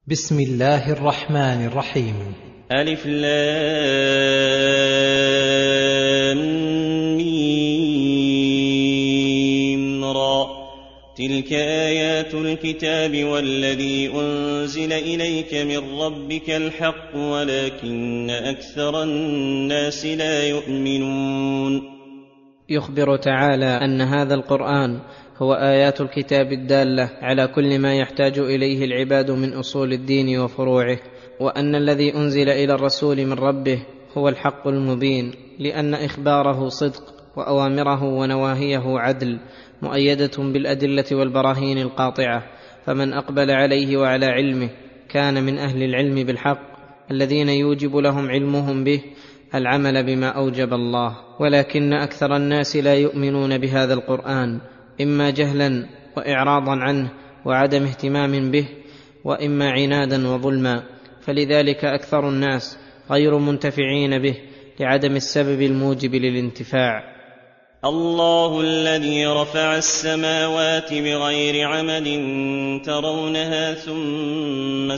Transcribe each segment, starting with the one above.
بسم الله الرحمن الرحيم. ألف لام ميم را. تلك آيات الكتاب والذي أنزل إليك من ربك الحق ولكن أكثر الناس لا يؤمنون. يخبر تعالى أن هذا القرآن هو آيات الكتاب الدالة على كل ما يحتاج إليه العباد من أصول الدين وفروعه، وأن الذي أنزل إلى الرسول من ربه هو الحق المبين، لأن إخباره صدق وأوامره ونواهيه عدل مؤيدة بالأدلة والبراهين القاطعة، فمن أقبل عليه وعلى علمه كان من أهل العلم بالحق الذين يوجب لهم علمهم به العمل بما أوجب الله. ولكن أكثر الناس لا يؤمنون بهذا القرآن، إما جهلا وإعراضا عنه وعدم اهتمام به، وإما عنادا وظلما، فلذلك أكثر الناس غير منتفعين به لعدم السبب الموجب للانتفاع. الله الذي رفع السماوات بغير عمد ترونها ثم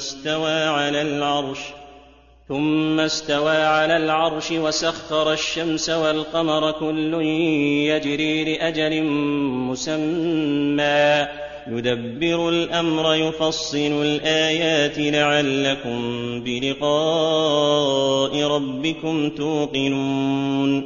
استوى على العرش وسخر الشمس والقمر كل يجري لأجل مسمى يدبر الأمر يفصل الآيات لعلكم بلقاء ربكم توقنون.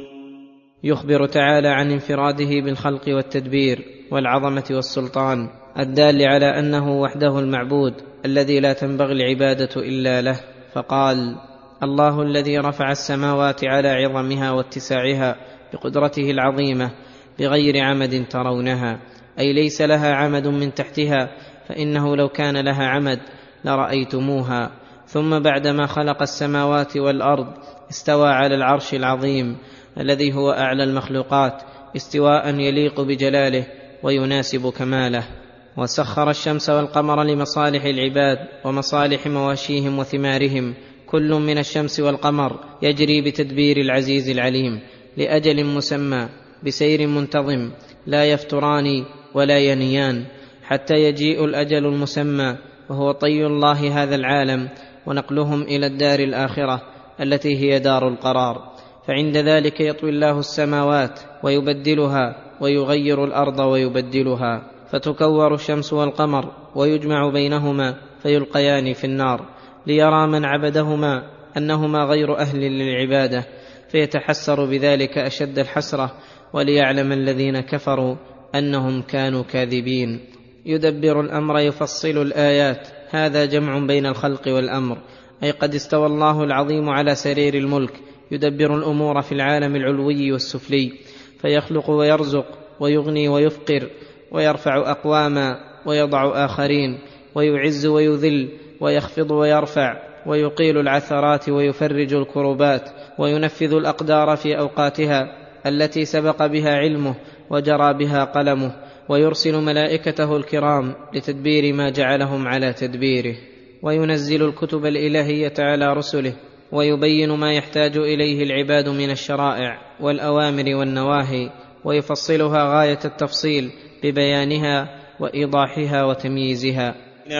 يخبر تعالى عن انفراده بالخلق والتدبير والعظمة والسلطان الدال على أنه وحده المعبود الذي لا تنبغي العبادة إلا له، فقال: الله الذي رفع السماوات على عظمها واتساعها بقدرته العظيمة بغير عمد ترونها، أي ليس لها عمد من تحتها، فإنه لو كان لها عمد لرأيتموها. ثم بعدما خلق السماوات والأرض استوى على العرش العظيم الذي هو أعلى المخلوقات استواء يليق بجلاله ويناسب كماله، وسخر الشمس والقمر لمصالح العباد ومصالح مواشيهم وثمارهم، كل من الشمس والقمر يجري بتدبير العزيز العليم لأجل مسمى بسير منتظم لا يفتران ولا ينيان حتى يجيء الأجل المسمى، وهو طي الله هذا العالم ونقلهم إلى الدار الآخرة التي هي دار القرار. فعند ذلك يطوي الله السماوات ويبدلها، ويغير الأرض ويبدلها، فتكور الشمس والقمر ويجمع بينهما فيلقيان في النار، ليرى من عبدهما أنهما غير أهل للعبادة فيتحسر بذلك أشد الحسرة، وليعلم الذين كفروا أنهم كانوا كاذبين. يدبر الأمر يفصل الآيات، هذا جمع بين الخلق والأمر، أي قد استوى الله العظيم على سرير الملك يدبر الأمور في العالم العلوي والسفلي، فيخلق ويرزق ويغني ويفقر، ويرفع أقواما ويضع آخرين، ويعز ويذل، ويخفض ويرفع، ويقيل العثرات ويفرج الكربات، وينفذ الأقدار في أوقاتها التي سبق بها علمه وجرى بها قلمه، ويرسل ملائكته الكرام لتدبير ما جعلهم على تدبيره، وينزل الكتب الإلهية على رسله، ويبين ما يحتاج إليه العباد من الشرائع والأوامر والنواهي، ويفصلها غاية التفصيل ببيانها وإيضاحها وتمييزها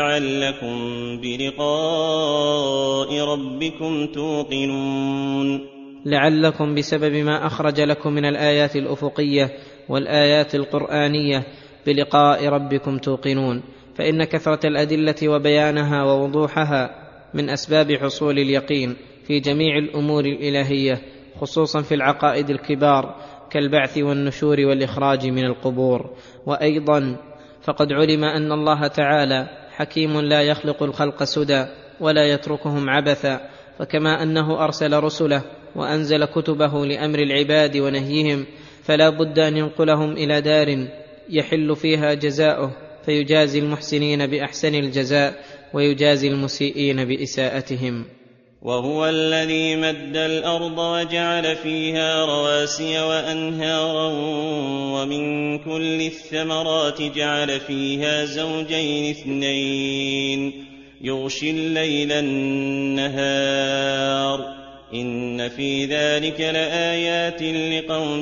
لعلكم بلقاء ربكم توقنون. لعلكم بسبب ما أخرج لكم من الآيات الأفقية والآيات القرآنية بلقاء ربكم توقنون، فإن كثرة الأدلة وبيانها ووضوحها من أسباب حصول اليقين في جميع الأمور الإلهية، خصوصا في العقائد الكبار كالبعث والنشور والإخراج من القبور. وأيضا فقد علم أن الله تعالى حكيم لا يخلق الخلق سدى ولا يتركهم عبثا، فكما أنه أرسل رسله وأنزل كتبه لأمر العباد ونهيهم، فلا بد أن ينقلهم إلى دار يحل فيها جزاؤه، فيجازي المحسنين بأحسن الجزاء ويجازي المسيئين بإساءتهم. وهو الذي مد الأرض وجعل فيها رواسي وأنهارا ومن كل الثمرات جعل فيها زوجين اثنين يغشي الليل النهار إن في ذلك لآيات لقوم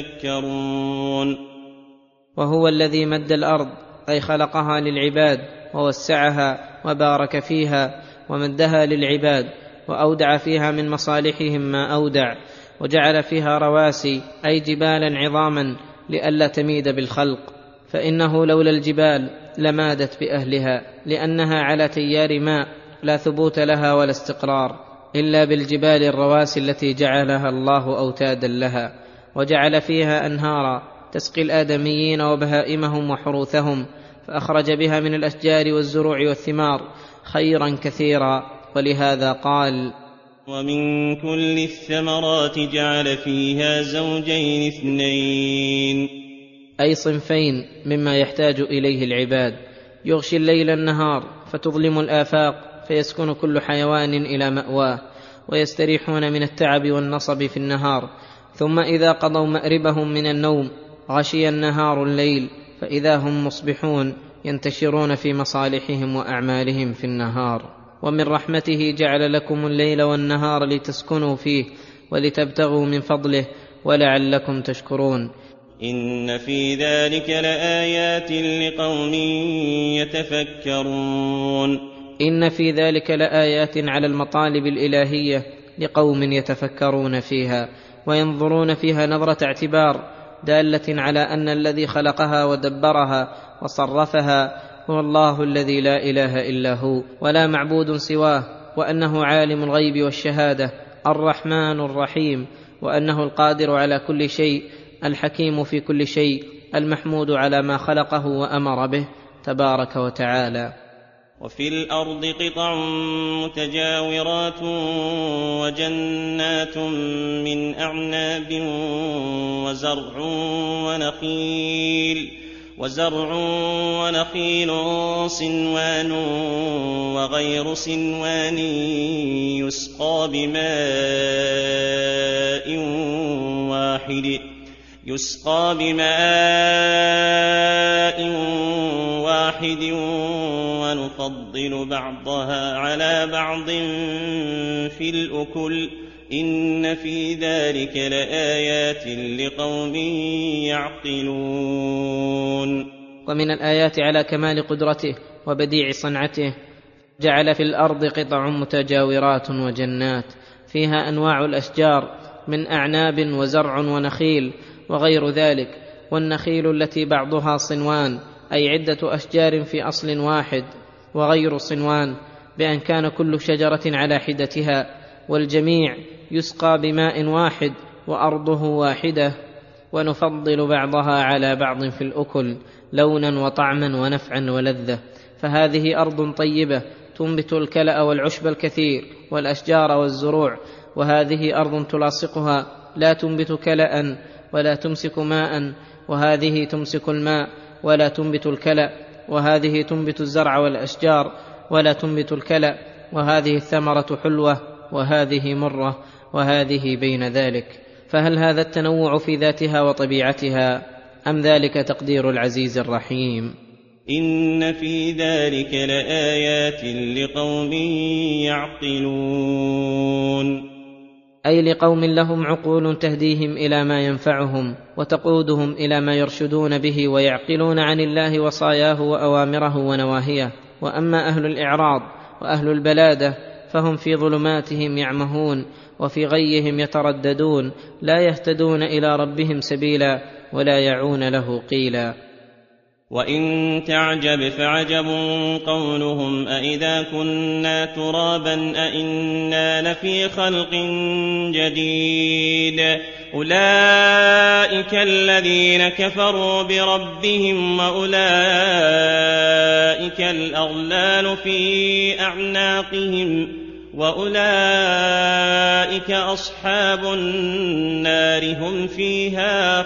يتفكرون. وهو الذي مد الأرض أي خلقها للعباد ووسعها وبارك فيها ومدها للعباد، وأودع فيها من مصالحهم ما أودع، وجعل فيها رواسي أي جبالا عظاما لئلا تميد بالخلق، فإنه لولا الجبال لمادت بأهلها، لأنها على تيار ماء لا ثبوت لها ولا استقرار، إلا بالجبال الرواسي التي جعلها الله أوتادا لها. وجعل فيها أنهارا تسقي الآدميين وبهائمهم وحروثهم، فأخرج بها من الأشجار والزروع والثمار خيرا كثيرا، ولهذا قال: ومن كل الثمرات جعل فيها زوجين اثنين، أي صنفين مما يحتاج إليه العباد، يغشي الليل النهار فتظلم الآفاق، فيسكن كل حيوان إلى مأواه، ويستريحون من التعب والنصب في النهار، ثم إذا قضوا مأربهم من النوم غشي النهار الليل، فإذا هم مصبحون ينتشرون في مصالحهم وأعمالهم في النهار. ومن رحمته جعل لكم الليل والنهار لتسكنوا فيه ولتبتغوا من فضله ولعلكم تشكرون. إن في ذلك لآيات لقوم يتفكرون. إن في ذلك لآيات على المطالب الإلهية لقوم يتفكرون فيها وينظرون فيها نظرة اعتبار، دالة على أن الذي خلقها ودبرها وصرفها هو الله الذي لا إله إلا هو ولا معبود سواه، وأنه عالم الغيب والشهادة الرحمن الرحيم، وأنه القادر على كل شيء الحكيم في كل شيء المحمود على ما خلقه وأمر به تبارك وتعالى. وفي الأرض قطع متجاورات وجنات من أعناب وزرع ونخيل صنوان وغير صنوان يسقى بماء واحد ونفضل بعضها على بعض في الأكل إن في ذلك لآيات لقوم يعقلون. ومن الآيات على كمال قدرته وبديع صنعته جعل في الأرض قطع متجاورات وجنات فيها أنواع الأشجار من أعناب وزرع ونخيل وغير ذلك، والنخيل التي بعضها صنوان أي عدة أشجار في أصل واحد، وغير صنوان بأن كان كل شجرة على حدتها، والجميع يسقى بماء واحد وأرضه واحدة، ونفضل بعضها على بعض في الأكل لونا وطعما ونفعا ولذة. فهذه أرض طيبة تنبت الكلأ والعشب الكثير والأشجار والزروع، وهذه أرض تلاصقها لا تنبت كلأ ولا تمسك ماء، وهذه تمسك الماء ولا تنبت الكلأ، وهذه تنبت الزرع والأشجار ولا تنبت الكلأ، وهذه الثمرة حلوة وهذه مرة وهذه بين ذلك. فهل هذا التنوع في ذاتها وطبيعتها أم ذلك تقدير العزيز الرحيم؟ إن في ذلك لآيات لقوم يعقلون، أي لقوم لهم عقول تهديهم إلى ما ينفعهم وتقودهم إلى ما يرشدون به ويعقلون عن الله وصاياه وأوامره ونواهيه. وأما أهل الإعراض وأهل البلادة فهم في ظلماتهم يعمهون وفي غيهم يترددون، لا يهتدون إلى ربهم سبيلا ولا يعون له قيلا. وإن تعجب فعجب قولهم أإذا كنا ترابا أإنا لفي خلق جديد أولئك الذين كفروا بربهم وأولئك الأغلال في أعناقهم وأولئك أصحاب النار هم فيها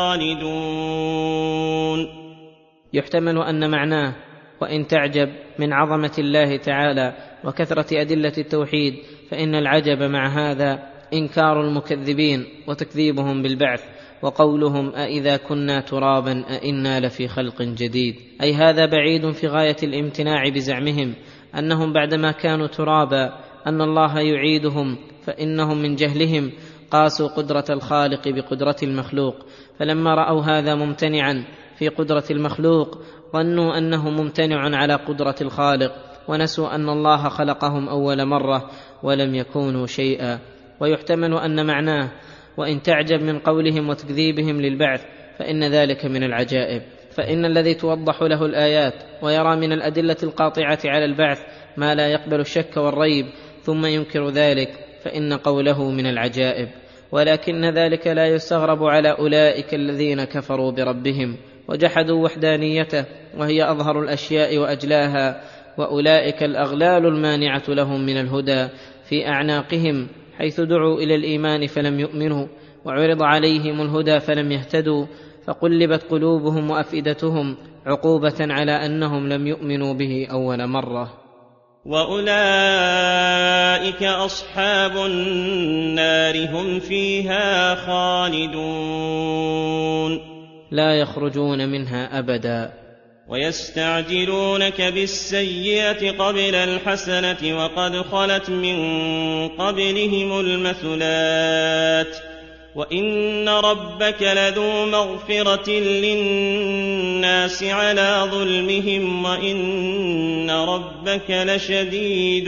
خالدون. يحتمل أن معناه وإن تعجب من عظمة الله تعالى وكثرة أدلة التوحيد، فإن العجب مع هذا إنكار المكذبين وتكذيبهم بالبعث، وقولهم أإذا كنا ترابا أإنا لفي خلق جديد، أي هذا بعيد في غاية الامتناع بزعمهم أنهم بعدما كانوا ترابا أن الله يعيدهم، فإنهم من جهلهم قاسوا قدرة الخالق بقدرة المخلوق، فلما رأوا هذا ممتنعا في قدرة المخلوق ظنوا أنه ممتنع على قدرة الخالق، ونسوا أن الله خلقهم أول مرة ولم يكونوا شيئا. ويحتمل أن معناه: وإن تعجب من قولهم وتكذيبهم للبعث فإن ذلك من العجائب، فإن الذي توضح له الآيات ويرى من الأدلة القاطعة على البعث ما لا يقبل الشك والريب ثم ينكر ذلك فإن قوله من العجائب. ولكن ذلك لا يستغرب على أولئك الذين كفروا بربهم وجحدوا وحدانيته، وهي أظهر الأشياء وأجلاها، وأولئك الأغلال المانعة لهم من الهدى في أعناقهم، حيث دعوا إلى الإيمان فلم يؤمنوا، وعرض عليهم الهدى فلم يهتدوا، فقلبت قلوبهم وأفئدتهم عقوبة على أنهم لم يؤمنوا به أول مرة. وأولئك أصحاب النار هم فيها خالدون لا يخرجون منها أبدا. ويستعجلونك بالسيئة قبل الحسنة وقد خلت من قبلهم المثلات وإن ربك لذو مغفرة للناس على ظلمهم وإن ربك لشديد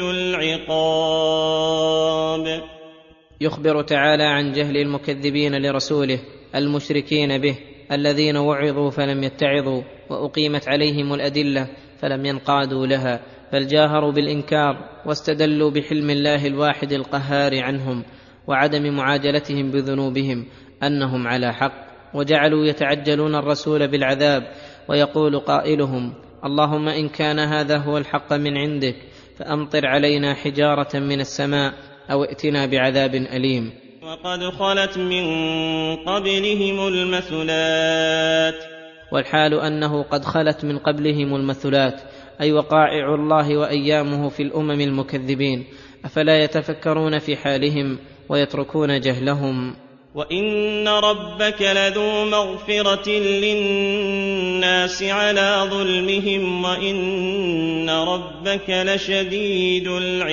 العقاب. يخبر تعالى عن جهل المكذبين لرسوله المشركين به، الذين وعظوا فلم يتعظوا، وأقيمت عليهم الأدلة فلم ينقادوا لها، بل جاهروا بالإنكار واستدلوا بحلم الله الواحد القهار عنهم وعدم معاجلتهم بذنوبهم أنهم على حق، وجعلوا يتعجلون الرسول بالعذاب، ويقول قائلهم: اللهم إن كان هذا هو الحق من عندك فأمطر علينا حجارة من السماء أو ائتنا بعذاب أليم. وقد خلت من قبلهم المثلات، والحال أنه قد خلت من قبلهم المثلات، أي وقائع الله وأيامه في الأمم المكذبين، أفلا يتفكرون في حالهم ويتركون جهلهم؟ وإن ربك لذو مغفرة للناس على ظلمهم وإن ربك لشديد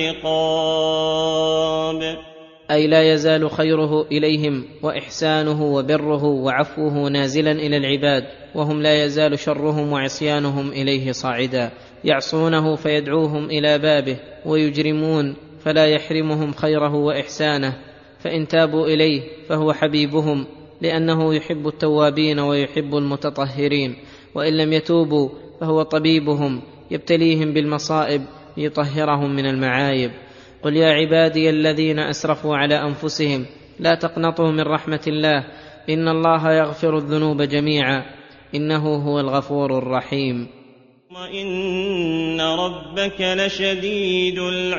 العقاب، أي لا يزال خيره إليهم وإحسانه وبره وعفوه نازلا إلى العباد، وهم لا يزال شرهم وعصيانهم إليه صاعدا، يعصونه فيدعوهم إلى بابه، ويجرمون فلا يحرمهم خيره وإحسانه، فإن تابوا إليه فهو حبيبهم لأنه يحب التوابين ويحب المتطهرين، وإن لم يتوبوا فهو طبيبهم يبتليهم بالمصائب ليطهرهم من المعايب. قل يا عبادي الذين أسرفوا على أنفسهم لا تقنطوا من رحمة الله إن الله يغفر الذنوب جميعا إنه هو الغفور الرحيم. وإن ربك لشديد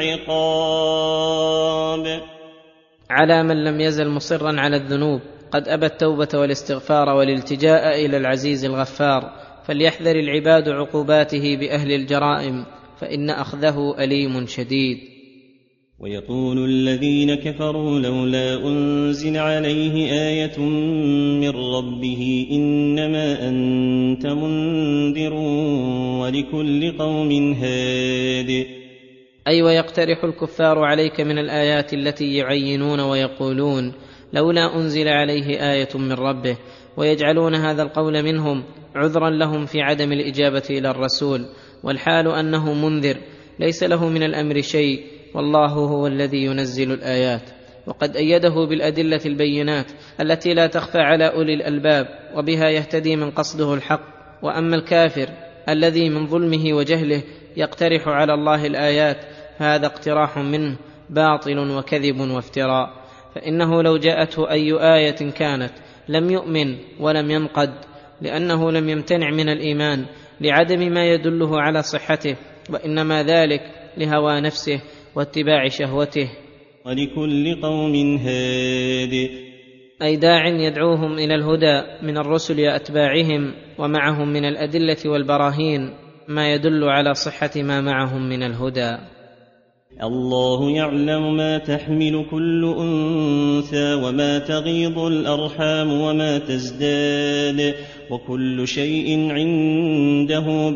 العقاب، على من لم يزل مصرا على الذنوب قد أبى التوبة والاستغفار والالتجاء إلى العزيز الغفار، فليحذر العباد عقوباته بأهل الجرائم فإن أخذه أليم شديد. ويقول الذين كفروا لولا أنزل عليه آية من ربه إنما أنت منذر ولكل قوم هاد. أي ويقترح الكفار عليك من الآيات التي يعينون ويقولون لولا أنزل عليه آية من ربه، ويجعلون هذا القول منهم عذرا لهم في عدم الإجابة إلى الرسول، والحال أنه منذر ليس له من الأمر شيء، والله هو الذي ينزل الآيات، وقد أيده بالأدلة البينات التي لا تخفى على أولي الألباب، وبها يهتدي من قصده الحق. وأما الكافر الذي من ظلمه وجهله يقترح على الله الآيات هذا اقتراح منه باطل وكذب وافتراء، فإنه لو جاءته أي آية كانت لم يؤمن ولم ينقد، لأنه لم يمتنع من الإيمان لعدم ما يدله على صحته، وإنما ذلك لهوى نفسه واتباع شهوته. ولكل قوم هاد، أي داع يدعوهم إلى الهدى من الرسل أتباعهم، ومعهم من الأدلة والبراهين ما يدل على صحة ما معهم من الهدى. الله يعلم ما تحمل كل أنثى وما تغيض الأرحام وما تزداد وكل شيء عنده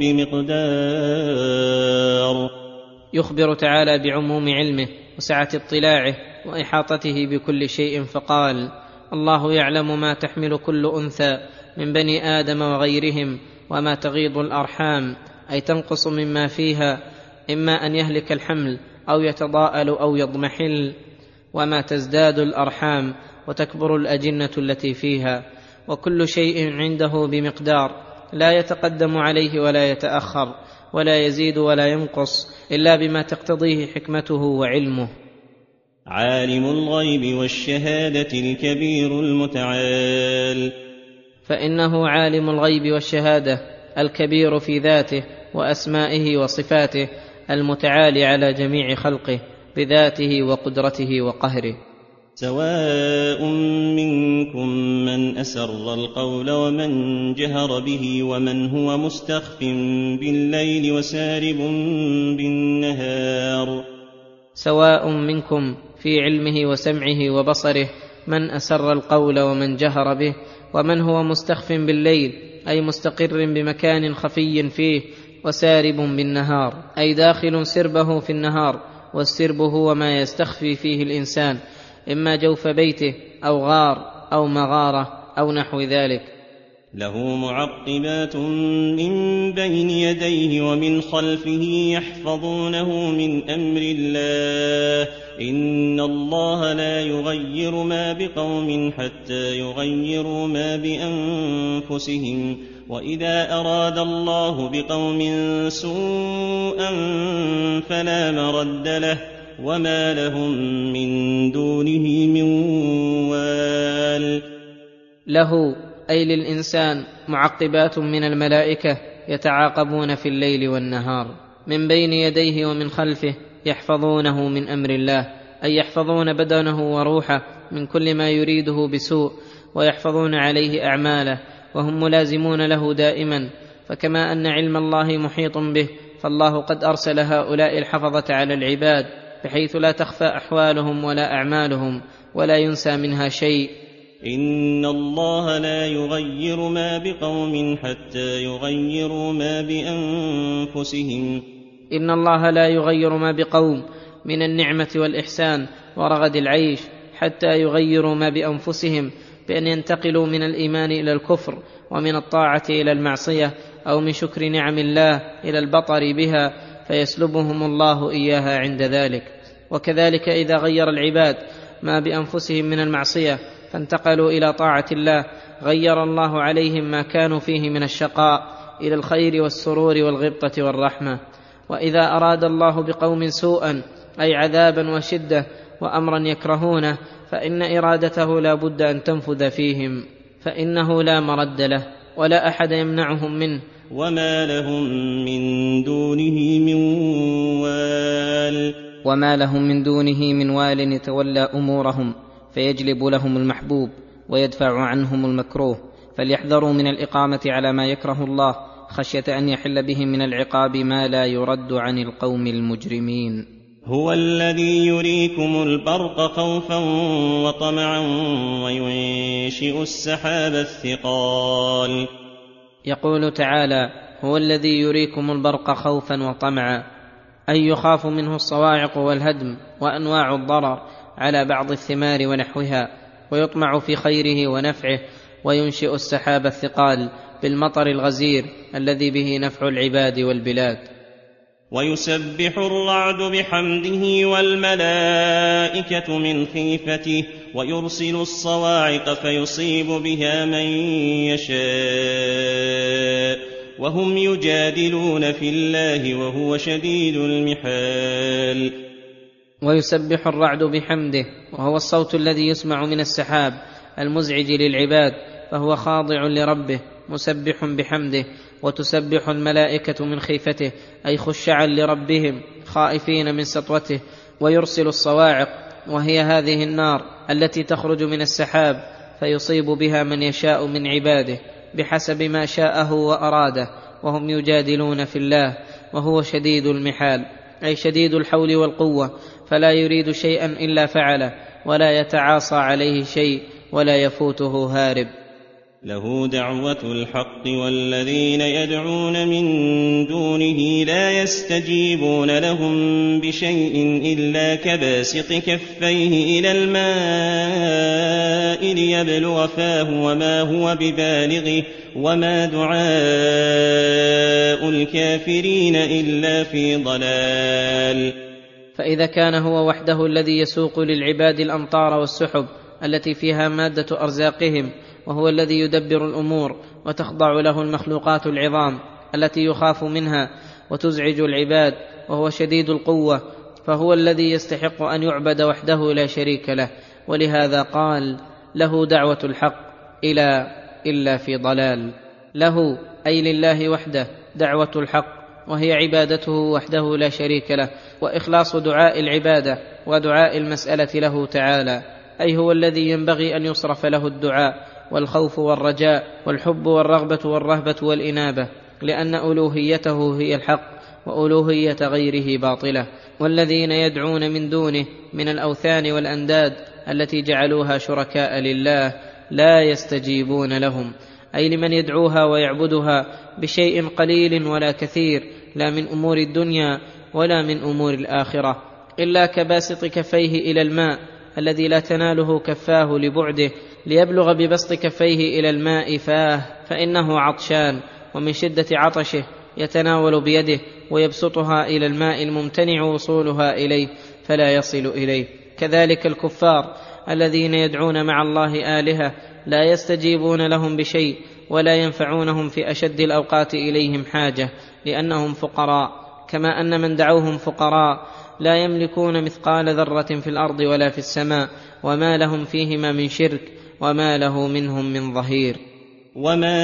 بمقدار. يخبر تعالى بعموم علمه وسعة اطلاعه وإحاطته بكل شيء، فقال: الله يعلم ما تحمل كل أنثى من بني آدم وغيرهم، وما تغيض الأرحام، أي تنقص مما فيها، إما أن يهلك الحمل أو يتضاءل أو يضمحل، وما تزداد الأرحام وتكبر الأجنة التي فيها، وكل شيء عنده بمقدار، لا يتقدم عليه ولا يتأخر، ولا يزيد ولا ينقص إلا بما تقتضيه حكمته وعلمه. عالم الغيب والشهادة الكبير المتعال. فإنه عالم الغيب والشهادة الكبير في ذاته وأسمائه وصفاته، المتعالي على جميع خلقه بذاته وقدرته وقهره. سواء منكم من أسر القول ومن جهر به ومن هو مستخف بالليل وسارب بالنهار. سواء منكم في علمه وسمعه وبصره من أسر القول ومن جهر به، ومن هو مستخف بالليل أي مستقر بمكان خفي فيه، وسارب بالنهار أي داخل سربه في النهار، والسرب هو ما يستخفي فيه الإنسان، إما جوف بيته أو غار أو مغارة أو نحو ذلك. له معقبات من بين يديه ومن خلفه يحفظونه من أمر الله، إن الله لا يغير ما بقوم حتى يغيروا ما بأنفسهم، وإذا أراد الله بقوم سوءا فلا مرد له، وما لهم من دونه من وال. له أي للإنسان معقبات من الملائكة يتعاقبون في الليل والنهار، من بين يديه ومن خلفه يحفظونه من أمر الله، أي يحفظون بدنه وروحه من كل ما يريده بسوء، ويحفظون عليه أعماله، وهم ملازمون له دائما. فكما أن علم الله محيط به، فالله قد أرسل هؤلاء الحفظة على العباد، بحيث لا تخفى أحوالهم ولا أعمالهم، ولا ينسى منها شيء. إن الله لا يغير ما بقوم حتى يغيروا ما بأنفسهم. إن الله لا يغير ما بقوم من النعمة والإحسان ورغد العيش حتى يغيروا ما بأنفسهم، بأن ينتقلوا من الإيمان إلى الكفر، ومن الطاعة إلى المعصية، أو من شكر نعم الله إلى البطر بها، فيسلبهم الله إياها عند ذلك. وكذلك إذا غير العباد ما بأنفسهم من المعصية فانتقلوا إلى طاعة الله، غير الله عليهم ما كانوا فيه من الشقاء إلى الخير والسرور والغبطة والرحمة. وإذا أراد الله بقوم سوءا أي عذابا وشدة وأمرا يكرهونه، فإن إرادته لا بد أن تنفذ فيهم، فإنه لا مرد له ولا أحد يمنعهم منه، وما لهم من دونه من وال. وما لهم من دونه من وال يتولى أمورهم فيجلب لهم المحبوب ويدفع عنهم المكروه، فليحذروا من الإقامة على ما يكره الله، خشية أن يحل بهم من العقاب ما لا يرد عن القوم المجرمين. هو الذي يريكم البرق خوفا وطمعا وينشئ السحاب الثقال. يقول تعالى: هو الذي يريكم البرق خوفا وطمعا، أي يخاف منه الصواعق والهدم وأنواع الضرر على بعض الثمار ونحوها، ويطمع في خيره ونفعه، وينشئ السحاب الثقال بالمطر الغزير الذي به نفع العباد والبلاد. ويسبح الرعد بحمده والملائكة من خيفته، ويرسل الصواعق فيصيب بها من يشاء، وهم يجادلون في الله وهو شديد المحال. ويسبح الرعد بحمده، وهو الصوت الذي يسمع من السحاب المزعج للعباد، فهو خاضع لربه مسبح بحمده. وتسبح الملائكة من خيفته، أي خشعا لربهم خائفين من سطوته. ويرسل الصواعق، وهي هذه النار التي تخرج من السحاب، فيصيب بها من يشاء من عباده بحسب ما شاءه وأراده، وهم يجادلون في الله وهو شديد المحال، أي شديد الحول والقوة، فلا يريد شيئا إلا فعله، ولا يتعاصى عليه شيء، ولا يفوته هارب. له دعوة الحق والذين يدعون من دونه لا يستجيبون لهم بشيء إلا كباسط كفيه إلى الماء ليبلغ فاه وما هو ببالغه وما دعاء الكافرين إلا في ضلال. فإذا كان هو وحده الذي يسوق للعباد الأمطار والسحب التي فيها مادة أرزاقهم، وهو الذي يدبر الأمور وتخضع له المخلوقات العظام التي يخاف منها وتزعج العباد، وهو شديد القوة، فهو الذي يستحق أن يعبد وحده لا شريك له. ولهذا قال: له دعوة الحق إلا في ضلال. له أي لله وحده دعوة الحق، وهي عبادته وحده لا شريك له، وإخلاص دعاء العبادة ودعاء المسألة له تعالى، أي هو الذي ينبغي أن يصرف له الدعاء والخوف والرجاء والحب والرغبة والرهبة والإنابة، لأن ألوهيته هي الحق وألوهية غيره باطلة. والذين يدعون من دونه من الأوثان والأنداد التي جعلوها شركاء لله لا يستجيبون لهم، أي لمن يدعوها ويعبدها بشيء قليل ولا كثير، لا من أمور الدنيا ولا من أمور الآخرة، إلا كباسط كفيه إلى الماء الذي لا تناله كفاه لبعده، ليبلغ ببسط كفيه إلى الماء فاه، فإنه عطشان، ومن شدة عطشه يتناول بيده ويبسطها إلى الماء الممتنع وصولها إليه فلا يصل إليه. كذلك الكفار الذين يدعون مع الله آلهة لا يستجيبون لهم بشيء ولا ينفعونهم في أشد الأوقات إليهم حاجة، لأنهم فقراء، كما أن من دعوهم فقراء لا يملكون مثقال ذرة في الأرض ولا في السماء، وما لهم فيهما من شرك وما له منهم من ظهير. وما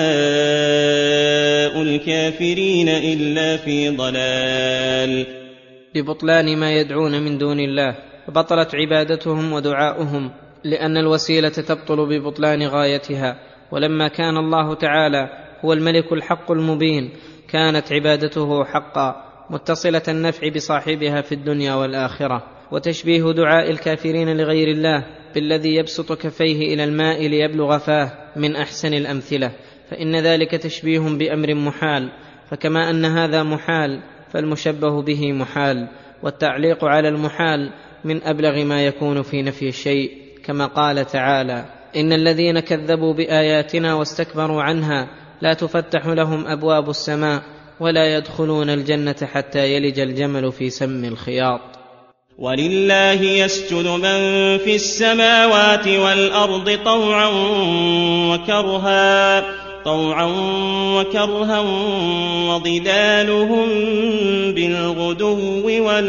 دعاء الكافرين إلا في ضلال. ببطلان ما يدعون من دون الله، فبطلت عبادتهم ودعاؤهم، لأن الوسيلة تبطل ببطلان غايتها. ولما كان الله تعالى هو الملك الحق المبين، كانت عبادته حقا متصلة النفع بصاحبها في الدنيا والآخرة. وتشبيه دعاء الكافرين لغير الله بالذي يبسط كفيه إلى الماء ليبلغ فاه من أحسن الأمثلة، فإن ذلك تشبيه بأمر محال، فكما أن هذا محال فالمشبه به محال، والتعليق على المحال من أبلغ ما يكون في نفي الشيء، كما قال تعالى: إن الذين كذبوا بآياتنا واستكبروا عنها لا تفتح لهم أبواب السماء ولا يدخلون الجنة حتى يلج الجمل في سم الخياط. ولله يسجد من في السماوات والأرض طوعا وكرها وظلالهم بالغدو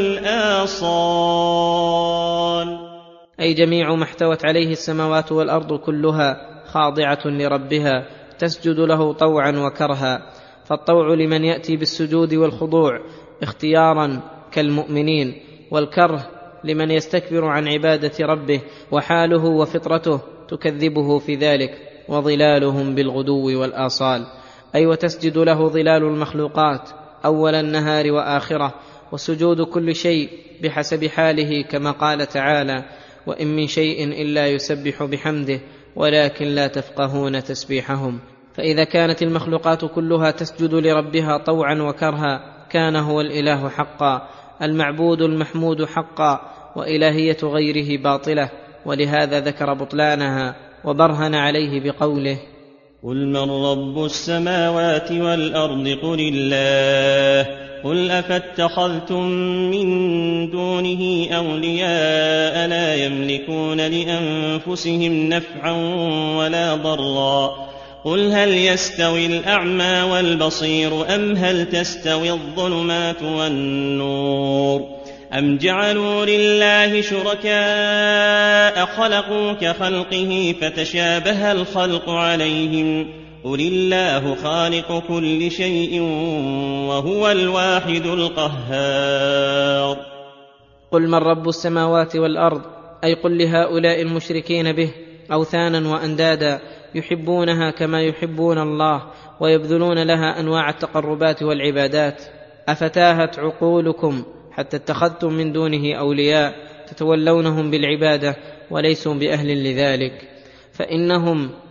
والآصال، أي جميع ما احتوت عليه السماوات والأرض كلها خاضعة لربها تسجد له طوعا وكرها. فالطوع لمن يأتي بالسجود والخضوع اختيارا كالمؤمنين، والكره لمن يستكبر عن عبادة ربه وحاله وفطرته تكذبه في ذلك. وظلالهم بالغدو والآصال، أي وتسجد له ظلال المخلوقات أول النهار وآخره، وسجود كل شيء بحسب حاله، كما قال تعالى: وإن من شيء إلا يسبح بحمده ولكن لا تفقهون تسبيحهم. فإذا كانت المخلوقات كلها تسجد لربها طوعا وكرها، كان هو الإله حقا، المعبود المحمود حقا، وإلهية غيره باطلة. ولهذا ذكر بطلانها وبرهن عليه بقوله: قل من رب السماوات والأرض قل الله قل أفاتخذتم من دونه أولياء لا يملكون لأنفسهم نفعا ولا ضرا قل هل يستوي الأعمى والبصير أم هل تستوي الظلمات والنور أم جعلوا لله شركاء خلقوا كخلقه فتشابه الخلق عليهم قل الله خالق كل شيء وهو الواحد القهار. قل من رب السماوات والأرض، أي قل لهؤلاء المشركين به أوثانا وأندادا يحبونها كما يحبون الله ويبذلون لها أنواع التقربات والعبادات: أفتاهت عقولكم حتى اتخذتم من دونه أولياء تتولونهم بالعبادة وليسوا بأهل لذلك؟ فإنهم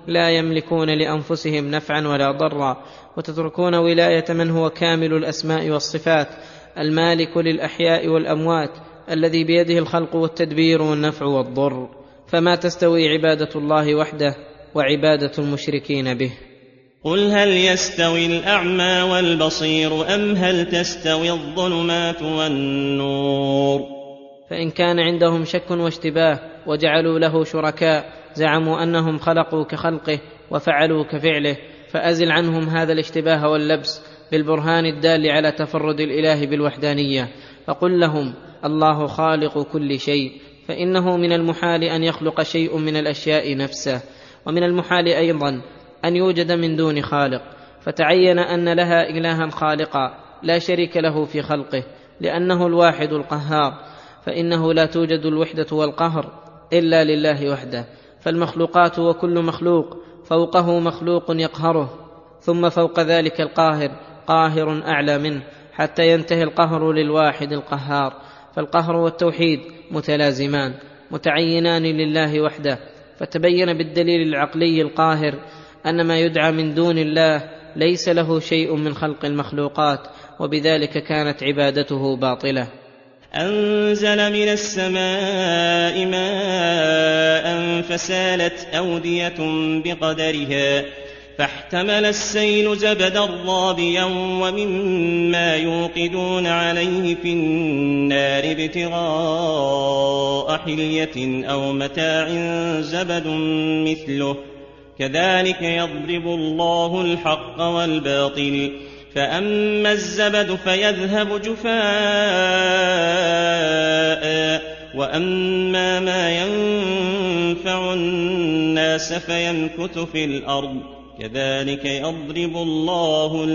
لا يملكون لأنفسهم نفعا ولا ضرا، وتتركون ولاية من هو كامل الأسماء والصفات، المالك للأحياء والأموات، الذي بيده الخلق والتدبير والنفع والضر. فما تستوي عبادة الله وحده وعبادة المشركين به. قل هل يستوي الأعمى والبصير أم هل تستوي الظلمات والنور؟ فإن كان عندهم شك واشتباه وجعلوا له شركاء زعموا أنهم خلقوا كخلقه وفعلوا كفعله، فأزل عنهم هذا الاشتباه واللبس بالبرهان الدال على تفرد الإله بالوحدانية، فقل لهم: الله خالق كل شيء، فإنه من المحال أن يخلق شيء من الأشياء نفسه، ومن المحال أيضا أن يوجد من دون خالق، فتعين أن لها إلها خالقا لا شريك له في خلقه، لأنه الواحد القهار، فإنه لا توجد الوحدة والقهر إلا لله وحده، فالمخلوقات وكل مخلوق فوقه مخلوق يقهره، ثم فوق ذلك القاهر قاهر أعلى منه، حتى ينتهي القهر للواحد القهار. فالقهر والتوحيد متلازمان متعينان لله وحده، فتبين بالدليل العقلي القاهر أن ما يدعى من دون الله ليس له شيء من خلق المخلوقات، وبذلك كانت عبادته باطلة. أنزل من السماء ماء فسالت أودية بقدرها فاحتمل السيل زبدا رابيا ومما يوقدون عليه في النار ابتغاء حلية أو متاع زبد مثله كذلك يضرب الله الحق والباطل فأما الزبد فيذهب جفاء وأما ما ينفع الناس فيمكث في الأرض كذلك يضرب الله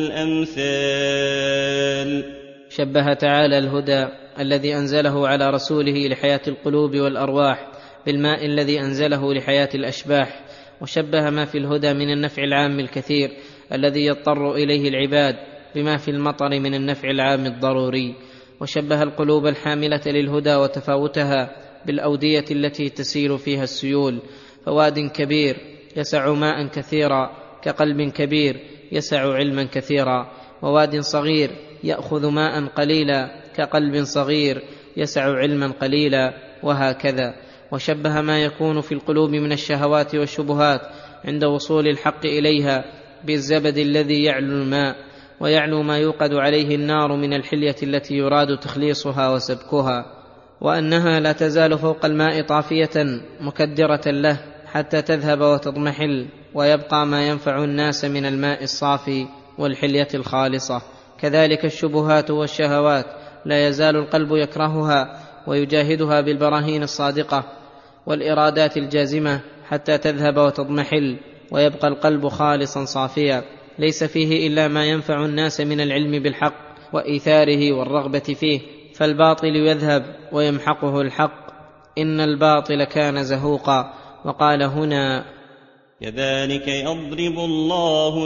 الأمثال. شبه تعالى الهدى الذي أنزله على رسوله لحياة القلوب والأرواح بالماء الذي أنزله لحياة الأشباح، وشبه ما في الهدى من النفع العام الكثير الذي يضطر إليه العباد بما في المطر من النفع العام الضروري، وشبه القلوب الحاملة للهدى وتفاوتها بالأودية التي تسيل فيها السيول، فواد كبير يسع ماء كثيرا كقلب كبير يسع علما كثيرا، وواد صغير يأخذ ماء قليلا كقلب صغير يسع علما قليلا، وهكذا. وشبه ما يكون في القلوب من الشهوات والشبهات عند وصول الحق إليها بالزبد الذي يعلو الماء ويعلو ما يوقد عليه النار من الحلية التي يراد تخليصها وسبكها، وأنها لا تزال فوق الماء طافية مكدرة له حتى تذهب وتضمحل، ويبقى ما ينفع الناس من الماء الصافي والحلية الخالصة. كذلك الشبهات والشهوات لا يزال القلب يكرهها ويجاهدها بالبراهين الصادقة والإرادات الجازمة حتى تذهب وتضمحل، ويبقى القلب خالصا صافيا ليس فيه إلا ما ينفع الناس من العلم بالحق وإيثاره والرغبة فيه، فالباطل يذهب ويمحقه الحق، إن الباطل كان زهوقا. وقال هنا: كذلك يضرب الله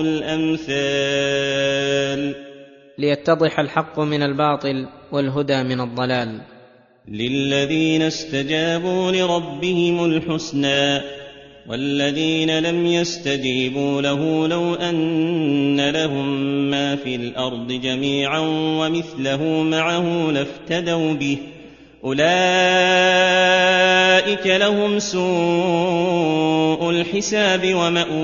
الأمثال، ليتضح الحق من الباطل والهدى من الضلال. للذين استجابوا لربهم الحسنى والذين لم يستجيبوا له لو أن لهم ما في الأرض جميعا ومثله معه لافتدوا به أولئك لهم سوء الحساب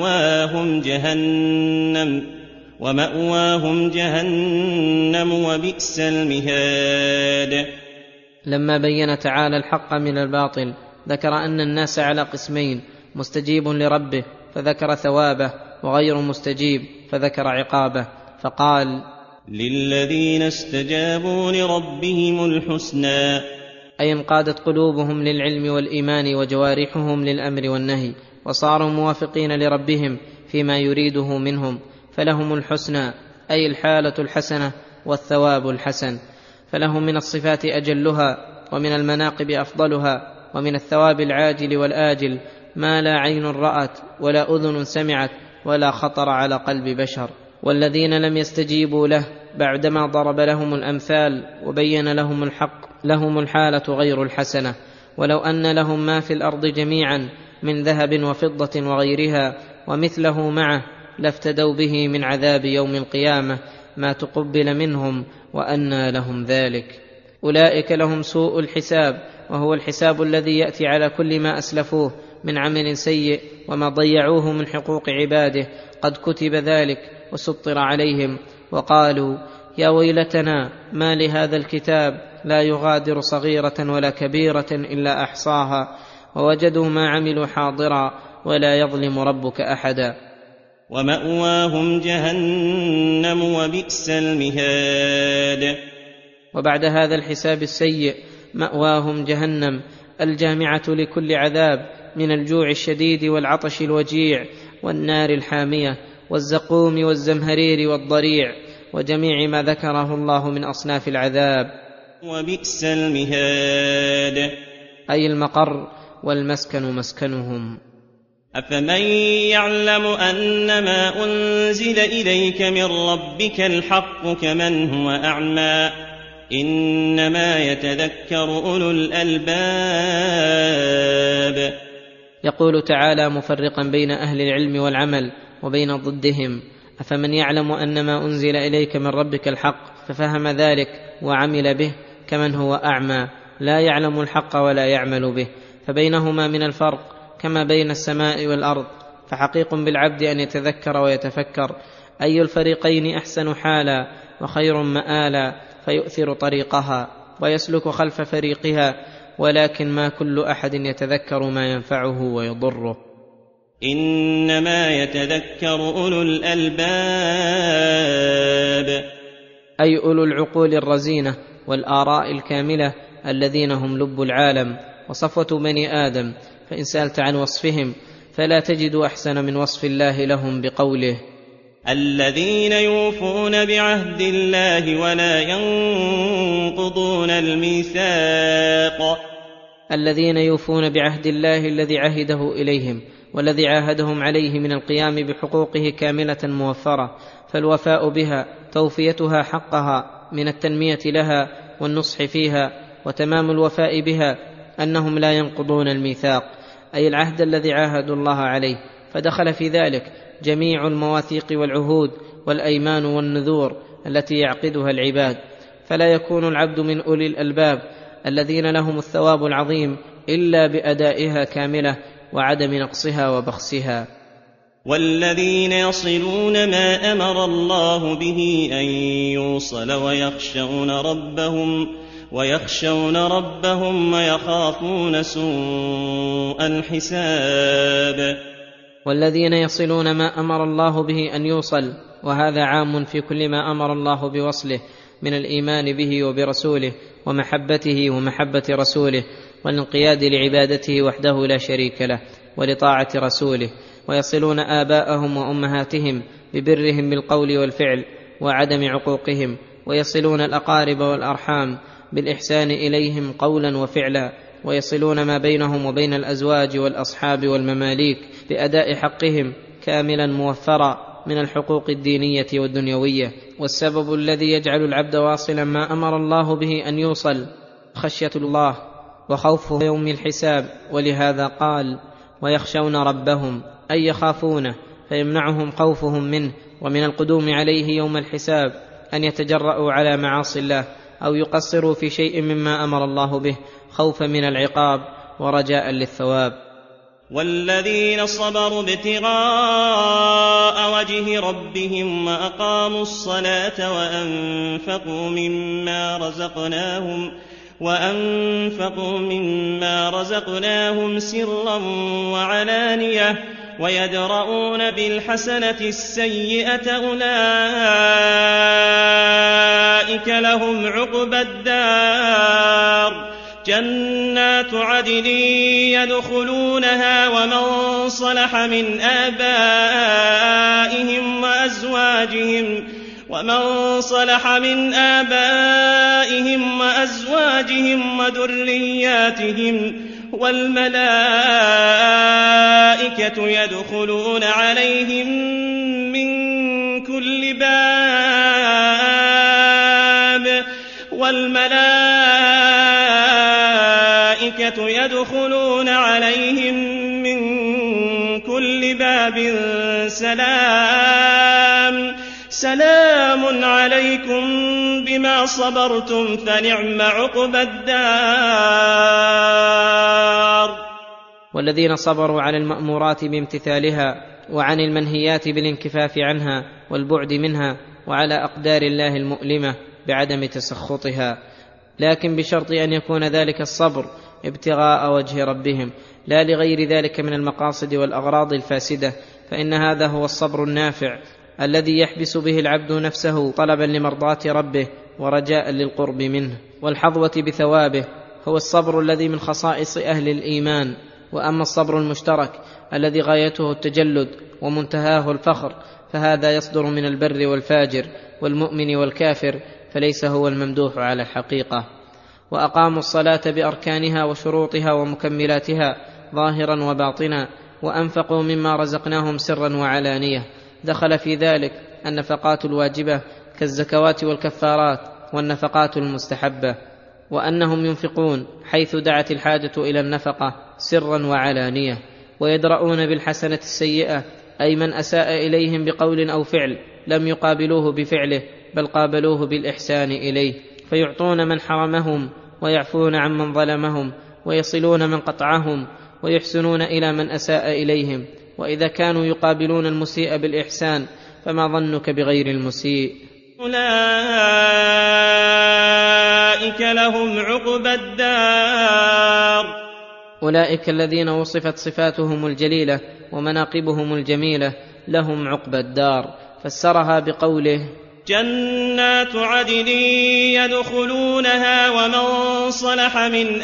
ومأواهم جهنم وبئس المهاد. لما بين تعالى الحق من الباطل ذكر أن الناس على قسمين: مستجيب لربه فذكر ثوابه، وغير مستجيب فذكر عقابه، فقال: للذين استجابوا لربهم الحسنى، أي انقادت قلوبهم للعلم والإيمان وجوارحهم للأمر والنهي، وصاروا موافقين لربهم فيما يريده منهم، فلهم الحسنى أي الحالة الحسنة والثواب الحسن، فلهم من الصفات أجلها ومن المناقب أفضلها، ومن الثواب العاجل والآجل ما لا عين رأت ولا أذن سمعت ولا خطر على قلب بشر. والذين لم يستجيبوا له بعدما ضرب لهم الأمثال وبين لهم الحق لهم الحالة غير الحسنة، ولو أن لهم ما في الأرض جميعا من ذهب وفضة وغيرها ومثله معه لافتدوا به من عذاب يوم القيامة ما تقبل منهم وأنى لهم ذلك. أولئك لهم سوء الحساب، وهو الحساب الذي يأتي على كل ما أسلفوه من عمل سيء وما ضيعوه من حقوق عباده، قد كتب ذلك وسطر عليهم، وقالوا يا ويلتنا ما لهذا الكتاب لا يغادر صغيرة ولا كبيرة إلا أحصاها ووجدوا ما عملوا حاضرا ولا يظلم ربك أحدا. ومأواهم جهنم وبئس المهاد. وبعد هذا الحساب السيء مأواهم جهنم الجامعة لكل عذاب من الجوع الشديد والعطش الوجيع والنار الحامية والزقوم والزمهرير والضريع وجميع ما ذكره الله من أصناف العذاب. وبئس المهاد أي المقر والمسكن مسكنهم. أفمن يعلم أنما أنزل إليك من ربك الحق كمن هو أعمى إنما يتذكر أولو الألباب. يقول تعالى مفرقا بين أهل العلم والعمل وبين ضدهم: أفمن يعلم أنما أنزل إليك من ربك الحق ففهم ذلك وعمل به كمن هو أعمى لا يعلم الحق ولا يعمل به، فبينهما من الفرق كما بين السماء والأرض. فحقيق بالعبد أن يتذكر ويتفكر أي الفريقين أحسن حالا وخير مآلا فيؤثر طريقها ويسلك خلف فريقها، ولكن ما كل أحد يتذكر ما ينفعه ويضره. إنما يتذكر أولو الألباب أي أولو العقول الرزينة والآراء الكاملة الذين هم لب العالم وصفوة بني آدم. فإن سألت عن وصفهم فلا تجد أحسن من وصف الله لهم بقوله: الذين يوفون بعهد الله ولا ينقضون الميثاق. الذين يوفون بعهد الله الذي عهده إليهم والذي عاهدهم عليه من القيام بحقوقه كاملة موفرة، فالوفاء بها توفيتها حقها من التنمية لها والنصح فيها، وتمام الوفاء بها أنهم لا ينقضون الميثاق أي العهد الذي عاهدوا الله عليه، فدخل في ذلك جميع المواثيق والعهود والأيمان والنذور التي يعقدها العباد. فلا يكون العبد من أولي الألباب الذين لهم الثواب العظيم إلا بأدائها كاملة وعدم نقصها وبخسها. والذين يصلون ما أمر الله به أن يوصل ويخشون ربهم ويخافون سوء الحساب. والذين يصلون ما أمر الله به أن يوصل، وهذا عام في كل ما أمر الله بوصله من الإيمان به وبرسوله ومحبته ومحبة رسوله والانقياد لعبادته وحده لا شريك له ولطاعة رسوله. ويصلون آباءهم وأمهاتهم ببرهم بالقول والفعل وعدم عقوقهم، ويصلون الأقارب والأرحام بالإحسان إليهم قولا وفعلا، ويصلون ما بينهم وبين الأزواج والأصحاب والمماليك بأداء حقهم كاملا موفرا من الحقوق الدينية والدنيوية. والسبب الذي يجعل العبد واصلا ما أمر الله به أن يوصل خشية الله وخوفه يوم الحساب، ولهذا قال: ويخشون ربهم أي يخافونه، فيمنعهم خوفهم منه ومن القدوم عليه يوم الحساب أن يتجرؤوا على معاصي الله أو يقصروا في شيء مما أمر الله به خوفا من العقاب ورجاء للثواب. والذين صبروا ابتغاء وجه ربهم وأقاموا الصلاة وأنفقوا مما رزقناهم سرا وعلانية ويدرؤون بالحسنة السيئة أولئك لهم عقبى الدار جنات عدن يدخلونها ومن صلح من آبائهم وأزواجهم وذرياتهم والملائكة يدخلون عليهم من كل كل باب سلام سلام عليكم بما صبرتم فنعم عقبى الدار. والذين صبروا على المأمورات بامتثالها وعن المنهيات بالانكفاف عنها والبعد منها، وعلى أقدار الله المؤلمة بعدم تسخطها، لكن بشرط أن يكون ذلك الصبر ابتغاء وجه ربهم لا لغير ذلك من المقاصد والأغراض الفاسدة، فإن هذا هو الصبر النافع الذي يحبس به العبد نفسه طلبا لمرضاة ربه ورجاء للقرب منه والحظوة بثوابه، هو الصبر الذي من خصائص أهل الإيمان. وأما الصبر المشترك الذي غايته التجلد ومنتهاه الفخر فهذا يصدر من البر والفاجر والمؤمن والكافر، فليس هو الممدوح على الحقيقة. وأقاموا الصلاة بأركانها وشروطها ومكملاتها ظاهرا وباطنا، وأنفقوا مما رزقناهم سرا وعلانية، دخل في ذلك النفقات الواجبة كالزكوات والكفارات والنفقات المستحبة، وأنهم ينفقون حيث دعت الحاجة إلى النفقة سرا وعلانية، ويدرؤون بالحسنة السيئة، أي من أساء إليهم بقول أو فعل لم يقابلوه بفعله بل قابلوه بالإحسان إليه، فيعطون من حرمهم ويعفون عن من ظلمهم ويصلون من قطعهم ويحسنون إلى من أساء إليهم. وإذا كانوا يقابلون المسيء بالإحسان فما ظنك بغير المسيء؟ أولئك لهم عقبى الدار. أولئك الذين وصفت صفاتهم الجليلة ومناقبهم الجميلة لهم عقبى الدار، فسرها بقوله: جنات عدن يدخلونها ومن صلح من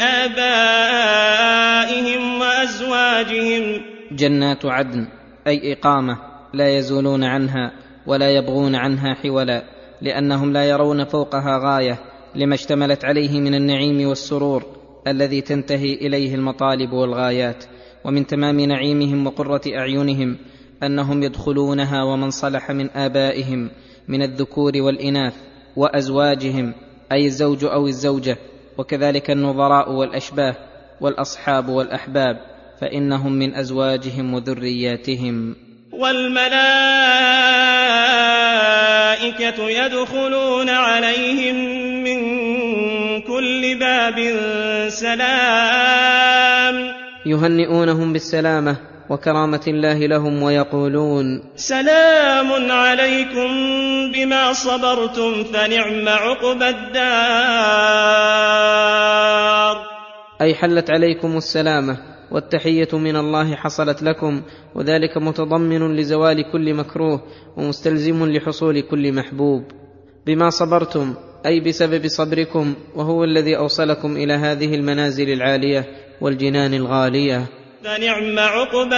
آبائهم وأزواجهم. جنات عدن أي إقامة لا يزولون عنها ولا يبغون عنها حولا، لأنهم لا يرون فوقها غاية لما اشتملت عليه من النعيم والسرور الذي تنتهي إليه المطالب والغايات. ومن تمام نعيمهم وقرة أعينهم أنهم يدخلونها ومن صلح من آبائهم من الذكور والإناث وأزواجهم أي الزوج أو الزوجة، وكذلك النظراء والأشباه والأصحاب والأحباب، فإنهم من أزواجهم وذرياتهم. والملائكة يدخلون عليهم من كل باب سلام. يهنئونهم بالسلامة وكرامة الله لهم ويقولون: سلام عليكم بما صبرتم فنعم عقبى الدار. أي حلت عليكم السلامة والتحية من الله حصلت لكم، وذلك متضمن لزوال كل مكروه ومستلزم لحصول كل محبوب. بما صبرتم أي بسبب صبركم، وهو الذي أوصلكم إلى هذه المنازل العالية والجنان الغالية. فنعم عقبى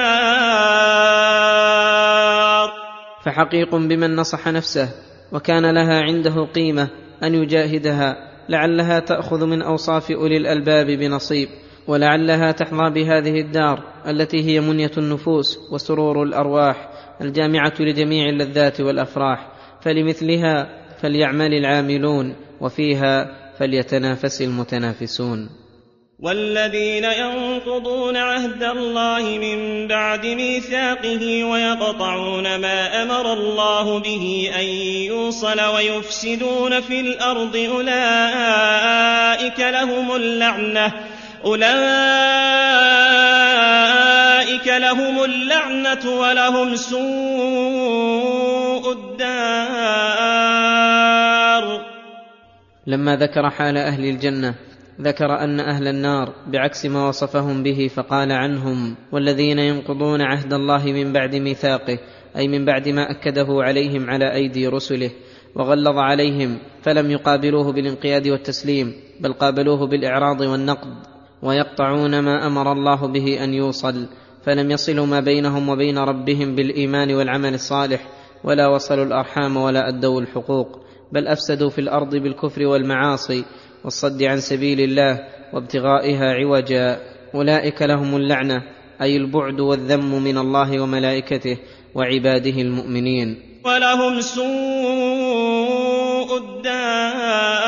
الدار. فحقيق بمن نصح نفسه وكان لها عنده قيمة أن يجاهدها، لعلها تأخذ من أوصاف أولي الألباب بنصيب، ولعلها تحظى بهذه الدار التي هي منية النفوس وسرور الأرواح الجامعة لجميع اللذات والأفراح. فلمثلها فليعمل العاملون، وفيها فليتنافس المتنافسون. والذين ينقضون عهد الله من بعد ميثاقه ويقطعون ما أمر الله به أن يوصل ويفسدون في الأرض أولئك لهم اللعنة ولهم سوء الدار. لما ذكر حال أهل الجنة ذكر أن أهل النار بعكس ما وصفهم به، فقال عنهم: والذين ينقضون عهد الله من بعد ميثاقه، أي من بعد ما أكده عليهم على أيدي رسله وغلظ عليهم، فلم يقابلوه بالانقياد والتسليم بل قابلوه بالإعراض والنقد، ويقطعون ما أمر الله به أن يوصل، فلم يصلوا ما بينهم وبين ربهم بالإيمان والعمل الصالح، ولا وصلوا الأرحام ولا أدوا الحقوق، بل أفسدوا في الأرض بالكفر والمعاصي والصد عن سبيل الله وابتغائها عوجا. أولئك لهم اللعنة، أي البعد والذم من الله وملائكته وعباده المؤمنين، ولهم سوء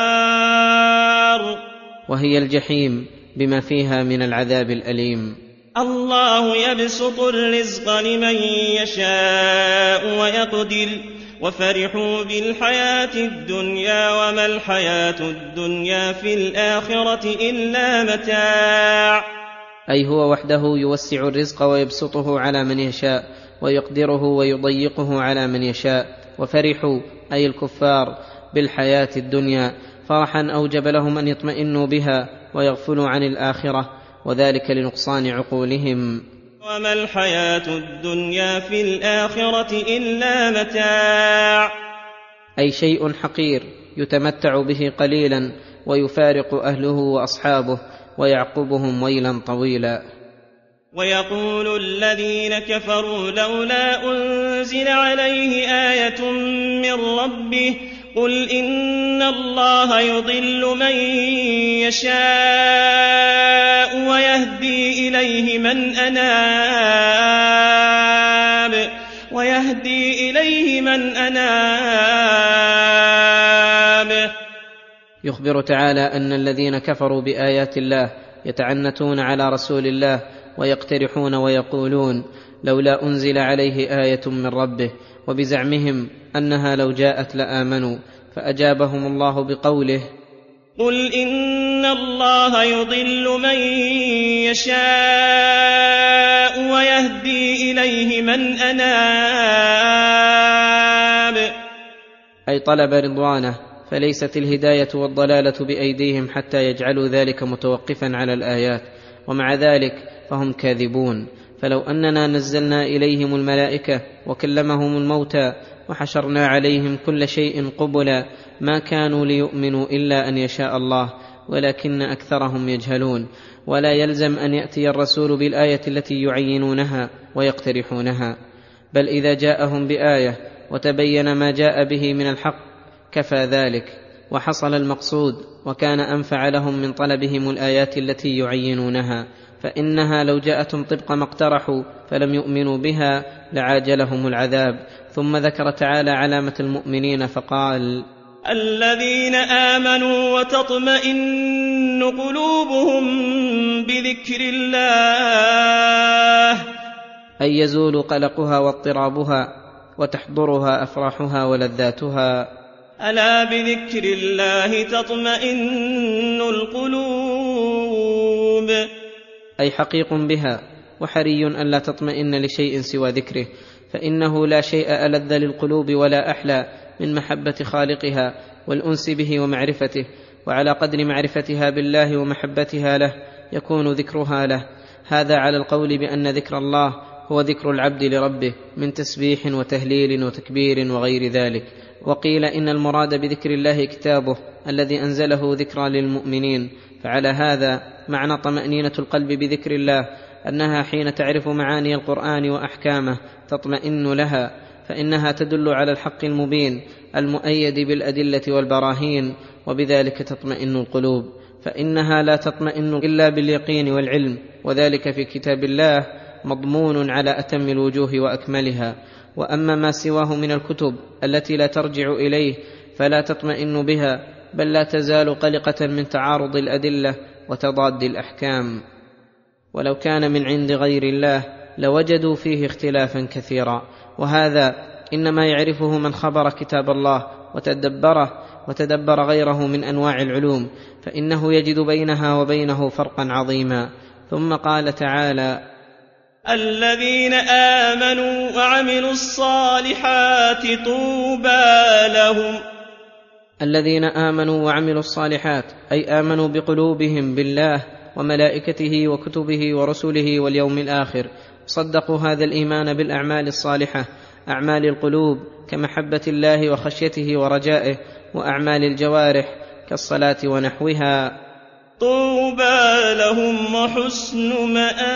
الدار، وهي الجحيم بما فيها من العذاب الأليم. الله يبسط الرزق لمن يشاء ويقدر وفرحوا بالحياة الدنيا وما الحياة الدنيا في الآخرة إلا متاع. أي هو وحده يوسع الرزق ويبسطه على من يشاء ويقدره ويضيقه على من يشاء. وفرحوا أي الكفار بالحياة الدنيا فرحا أوجب لهم أن يطمئنوا بها ويغفلوا عن الآخرة، وذلك لنقصان عقولهم. وما الحياة الدنيا في الآخرة إلا متاع، أي شيء حقير يتمتع به قليلا ويفارق أهله وأصحابه ويعقبهم ويلا طويلا. ويقول الذين كفروا لولا أنزل عليه آية من ربه قل إن الله يضل من يشاء ويهدي إليه من أناب. يخبر تعالى أن الذين كفروا بآيات الله يتعنتون على رسول الله ويقترحون ويقولون لولا أنزل عليه آية من ربه، وبزعمهم أنها لو جاءت لآمنوا، فأجابهم الله بقوله قل إن الله يضل من يشاء ويهدي إليه من أناب، أي طلب رضوانه، فليست الهداية والضلالة بأيديهم حتى يجعلوا ذلك متوقفا على الآيات، ومع ذلك فهم كاذبون. فلو أننا نزلنا إليهم الملائكة وكلمهم الموتى وحشرنا عليهم كل شيء قبلا ما كانوا ليؤمنوا إلا أن يشاء الله، ولكن أكثرهم يجهلون. ولا يلزم أن يأتي الرسول بالآية التي يعينونها ويقترحونها، بل إذا جاءهم بآية وتبين ما جاء به من الحق كفى ذلك وحصل المقصود، وكان أنفع لهم من طلبهم الآيات التي يعينونها، فإنها لو جاءتهم طبق ما اقترحوا فلم يؤمنوا بها لعاجلهم العذاب. ثم ذكر تعالى علامة المؤمنين فقال الذين آمنوا وتطمئن قلوبهم بذكر الله، أي يزول قلقها واضطرابها وتحضرها أفراحها ولذاتها. ألا بذكر الله تطمئن القلوب، أي حقيق بها، وحري أن لا تطمئن لشيء سوى ذكره، فإنه لا شيء ألذ للقلوب ولا أحلى من محبة خالقها والأنس به ومعرفته، وعلى قدر معرفتها بالله ومحبتها له يكون ذكرها له. هذا على القول بأن ذكر الله هو ذكر العبد لربه من تسبيح وتهليل وتكبير وغير ذلك. وقيل إن المراد بذكر الله كتابه الذي أنزله ذكرى للمؤمنين. فعلى هذا معنى طمأنينة القلب بذكر الله أنها حين تعرف معاني القرآن وأحكامه تطمئن لها، فإنها تدل على الحق المبين المؤيد بالأدلة والبراهين، وبذلك تطمئن القلوب، فإنها لا تطمئن إلا باليقين والعلم، وذلك في كتاب الله مضمون على أتم الوجوه وأكملها. وأما ما سواه من الكتب التي لا ترجع إليه فلا تطمئن بها، بل لا تزال قلقة من تعارض الأدلة وتضاد الأحكام. ولو كان من عند غير الله لوجدوا فيه اختلافا كثيرا، وهذا إنما يعرفه من خبر كتاب الله وتدبر غيره من أنواع العلوم، فإنه يجد بينها وبينه فرقا عظيما. ثم قال تعالى الذين آمنوا وعملوا الصالحات طوبى لهم. الذين آمنوا وعملوا الصالحات أي آمنوا بقلوبهم بالله وملائكته وكتبه ورسله واليوم الآخر، صدقوا هذا الإيمان بالأعمال الصالحة، أعمال القلوب كمحبة الله وخشيته ورجائه، وأعمال الجوارح كالصلاة ونحوها. طوبى لهم وحسن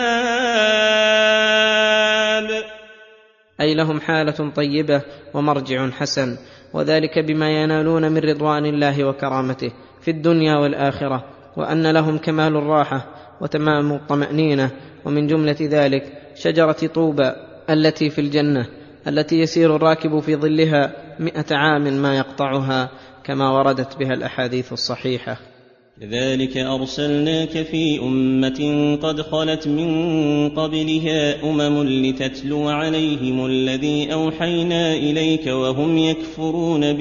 مآب، أي لهم حالة طيبة ومرجع حسن، وذلك بما ينالون من رضوان الله وكرامته في الدنيا والآخرة، وأن لهم كمال الراحة وتمام الطمأنينة. ومن جملة ذلك شجرة طوبى التي في الجنة، التي يسير الراكب في ظلها 100 عام ما يقطعها، كما وردت بها الأحاديث الصحيحة. كذلك أرسلناك في أمة قد خلت من قبلها لتتلو عليهم الذي أوحينا إليك وهم يكفرون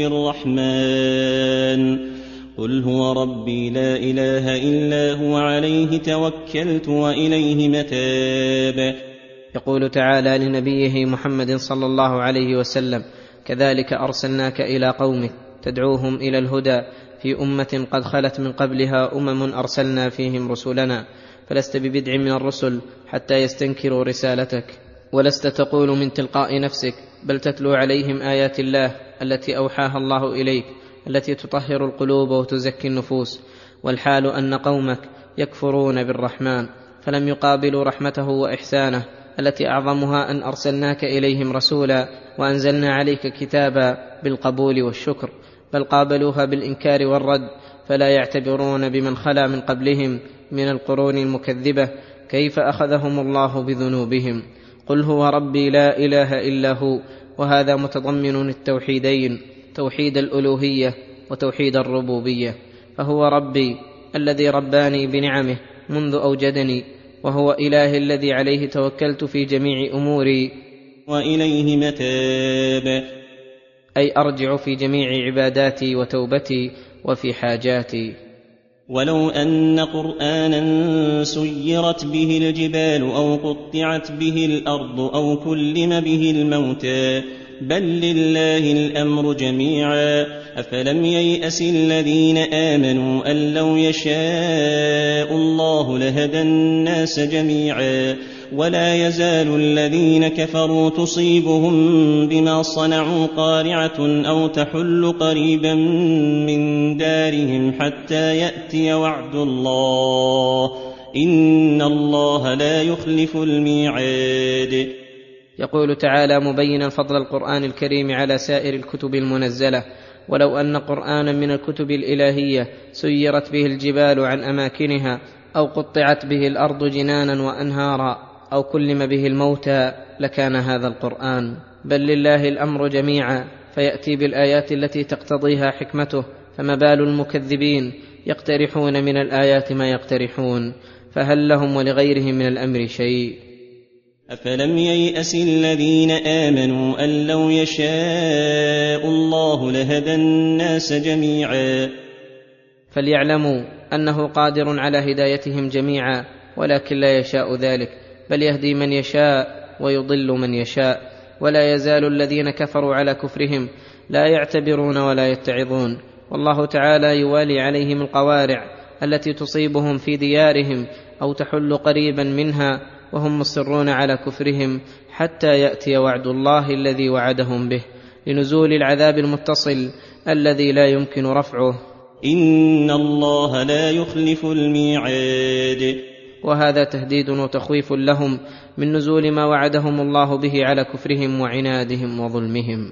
بالرحمن قل هو ربي لا إله إلا هو عليه توكلت وإليه متاب. يقول تعالى لنبيه محمد صلى الله عليه وسلم: كذلك أرسلناك إلى قومك تدعوهم إلى الهدى في أمة قد خلت من قبلها أرسلنا فيهم رسلنا، فلست ببدع من الرسل حتى يستنكروا رسالتك، ولست تقول من تلقاء نفسك، بل تتلو عليهم آيات الله التي أوحاها الله إليك، التي تطهر القلوب وتزكي النفوس، والحال أن قومك يكفرون بالرحمن، فلم يقابلوا رحمته وإحسانه التي أعظمها أن أرسلناك إليهم رسولا وأنزلنا عليك كتابا بالقبول والشكر، بل قابلوها بالإنكار والرد، فلا يعتبرون بمن خلا من قبلهم من القرون المكذبة كيف أخذهم الله بذنوبهم. قل هو ربي لا إله إلا هو، وهذا متضمن التوحيدين، توحيد الألوهية وتوحيد الربوبية، فهو ربي الذي رباني بنعمه منذ أوجدني، وهو إله الذي عليه توكلت في جميع أموري، وإليه متاب، أي أرجع في جميع عباداتي وتوبتي وفي حاجاتي. ولو أن قرآنا سيرت به الجبال أو قطعت به الأرض أو كلم به الموتى بل لله الأمر جميعا أفلم ييأس الذين آمنوا أن لو يشاء الله لهدى الناس جميعا ولا يزال الذين كفروا تصيبهم بما صنعوا قارعة أو تحل قريبا من دارهم حتى يأتي وعد الله إن الله لا يخلف الميعاد. يقول تعالى مبينا فضل القرآن الكريم على سائر الكتب المنزلة: ولو أن قرآنا من الكتب الإلهية سيرت به الجبال عن أماكنها أو قطعت به الأرض جنانا وأنهارا أو كلم به الموتى لكان هذا القرآن، بل لله الأمر جميعا، فيأتي بالآيات التي تقتضيها حكمته، فما بال المكذبين يقترحون من الآيات ما يقترحون، فهل لهم ولغيرهم من الأمر شيء؟ أفلم ييأس الذين آمنوا أن لو يشاء الله لهدى الناس جميعا. فليعلموا أنه قادر على هدايتهم جميعا، ولكن لا يشاء ذلك، بل يهدي من يشاء ويضل من يشاء، ولا يزال الذين كفروا على كفرهم لا يعتبرون ولا يتعظون، والله تعالى يوالي عليهم القوارع التي تصيبهم في ديارهم أو تحل قريبا منها وهم مصرون على كفرهم حتى يأتي وعد الله الذي وعدهم به، لنزول العذاب المتصل الذي لا يمكن رفعه، إن الله لا يخلف الميعاد. وهذا تهديد وتخويف لهم من نزول ما وعدهم الله به على كفرهم وعنادهم وظلمهم.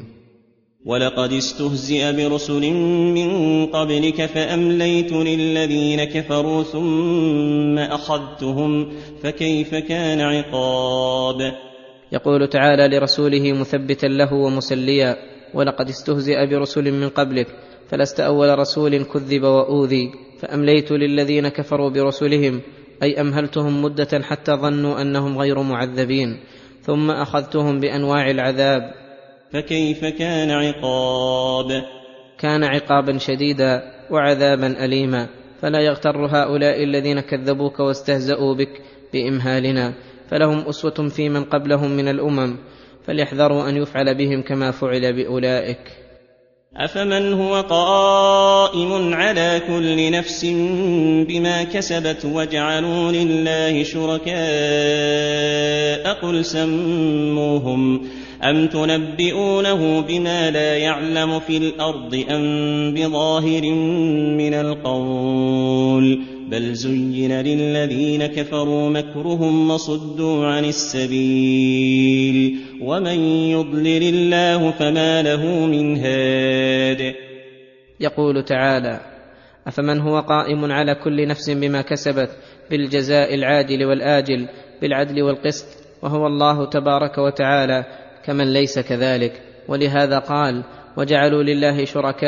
ولقد استهزئ برسل من قبلك فأمليت للذين كفروا ثم أخذتهم فكيف كان عقاب. يقول تعالى لرسوله مثبتا له ومسليا: ولقد استهزئ برسل من قبلك، فلست أول رسول كذب وأوذي، فأمليت للذين كفروا برسلهم، أي أمهلتهم مدة حتى ظنوا أنهم غير معذبين، ثم أخذتهم بأنواع العذاب فكيف كان عقاب. كان عقابا شديدا وعذابا أليما، فلا يغتر هؤلاء الذين كذبوك واستهزأوا بك بإمهالنا، فلهم أسوة في من قبلهم من الأمم، فليحذروا أن يفعل بهم كما فعل بأولئك. أفمن هو قائم على كل نفس بما كسبت وجعلوا لله شركاء قل سموهم أم تنبئونه بما لا يعلم في الأرض أم بظاهر من القول بل زين للذين كفروا مكرهم وصدوا عن السبيل ومن يضلل الله فما له من هاد. يقول تعالى: أفمن هو قائم على كل نفس بما كسبت بالجزاء العاجل والآجل بالعدل والقسط، وهو الله تبارك وتعالى، كمن ليس كذلك. ولهذا قال: وجعلوا لله شركاء،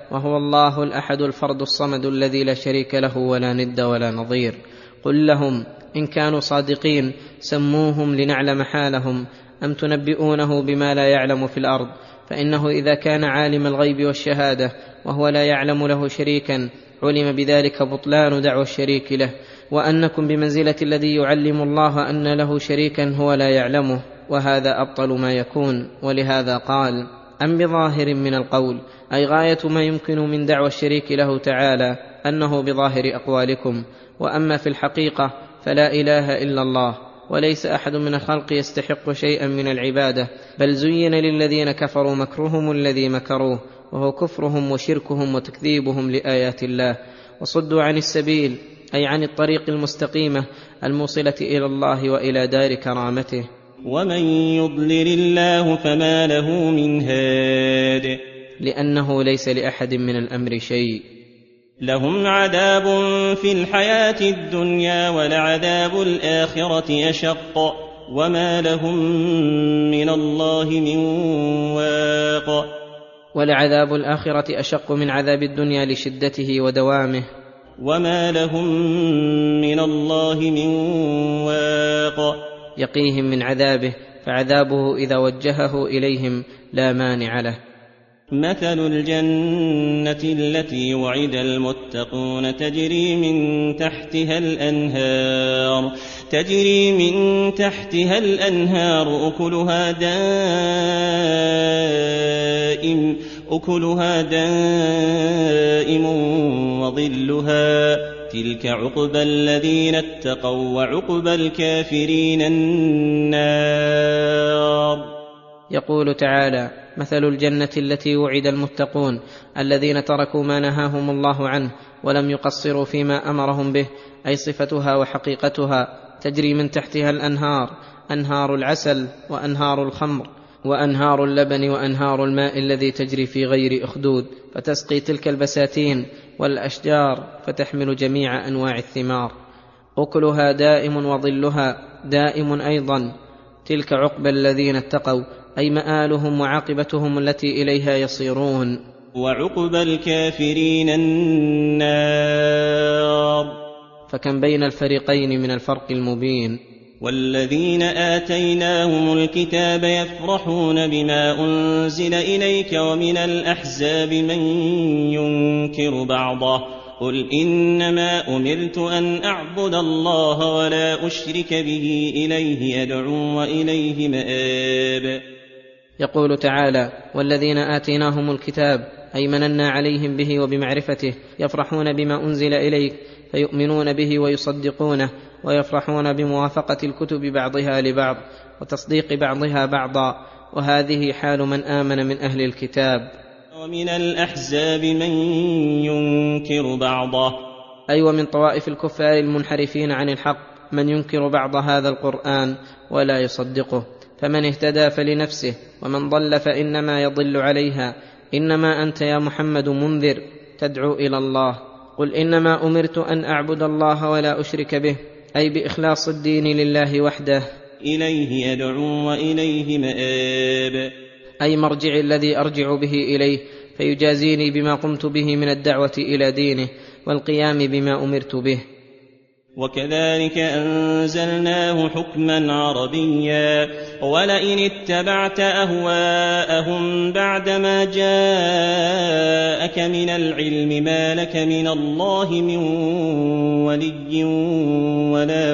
وهو الله الأحد الفرد الصمد الذي لا شريك له ولا ند ولا نظير. قل لهم إن كانوا صادقين سموهم لنعلم حالهم، أم تنبئونه بما لا يعلم في الأرض؟ فإنه إذا كان عالم الغيب والشهادة وهو لا يعلم له شريكا علم بذلك بطلان دعوى الشريك له، وأنكم بمنزلة الذي يعلم الله أن له شريكا هو لا يعلمه، وهذا أبطل ما يكون. ولهذا قال: أم بظاهر من القول، أي غاية ما يمكن من دعوى الشريك له تعالى أنه بظاهر أقوالكم. وأما في الحقيقة فلا إله إلا الله، وليس أحد من الخلق يستحق شيئا من العبادة، بل زين للذين كفروا مكرهم الذي مكروه، وهو كفرهم وشركهم وتكذيبهم لآيات الله، وصدوا عن السبيل أي عن الطريق المستقيمة الموصلة إلى الله وإلى دار كرامته. ومن يضلل الله فما له من هاد، لأنه ليس لأحد من الأمر شيء. لهم عذاب في الحياة الدنيا ولعذاب الآخرة أشق، وما لهم من الله من واق. ولعذاب الآخرة أشق من عذاب الدنيا لشدته ودوامه، وما لهم من الله من واق. يقيهم من عذابه، فعذابه إذا وجهه إليهم لا مانع له. مثل الجنة التي وعد المتقون تجري من تحتها الأنهار أكلها دائم وظلها، تلك عقبى الذين اتقوا، وعقبى الكافرين النار. يقول تعالى: مثل الجنة التي وعد المتقون الذين تركوا ما نهاهم الله عنه ولم يقصروا فيما أمرهم به، أي صفتها وحقيقتها، تجري من تحتها الأنهار، أنهار العسل وأنهار الخمر وأنهار اللبن وأنهار الماء الذي تجري في غير أخدود، فتسقي تلك البساتين والأشجار، فتحمل جميع أنواع الثمار. أكلها دائم وظلها دائم أيضا، تلك عقبى الذين اتقوا، أي مآلهم وعاقبتهم التي إليها يصيرون. وعقبى الكافرين النار. فكم بين الفريقين من الفرق المبين. والذين آتيناهم الكتاب يفرحون بما أنزل إليك ومن الأحزاب من ينكر بعضه، قل إنما أمرت أن أعبد الله ولا أشرك به إليه أدعو وإليه مآب. يقول تعالى: والذين آتيناهم الكتاب، أي مننا عليهم به وبمعرفته، يفرحون بما أنزل إليك، فيؤمنون به ويصدقونه، ويفرحون بموافقة الكتب بعضها لبعض وتصديق بعضها بعضا، وهذه حال من آمن من أهل الكتاب. ومن الأحزاب من ينكر بعضه، أي ومن طوائف الكفار المنحرفين عن الحق من ينكر بعض هذا القرآن ولا يصدقه، فمن اهتدى فلنفسه، ومن ضل فإنما يضل عليها. إنما أنت يا محمد منذر تدعو إلى الله. قل إنما أمرت أن أعبد الله ولا أشرك به، أي بإخلاص الدين لله وحده، إليه أدعو وإليه مآب، أي مرجع الذي أرجع به إليه، فيجازيني بما قمت به من الدعوة إلى دينه والقيام بما أمرت به. وكذلك أنزلناه حكما عربيا، ولئن اتبعت أهواءهم بعدما جاءك من العلم ما لك من الله من ولي ولا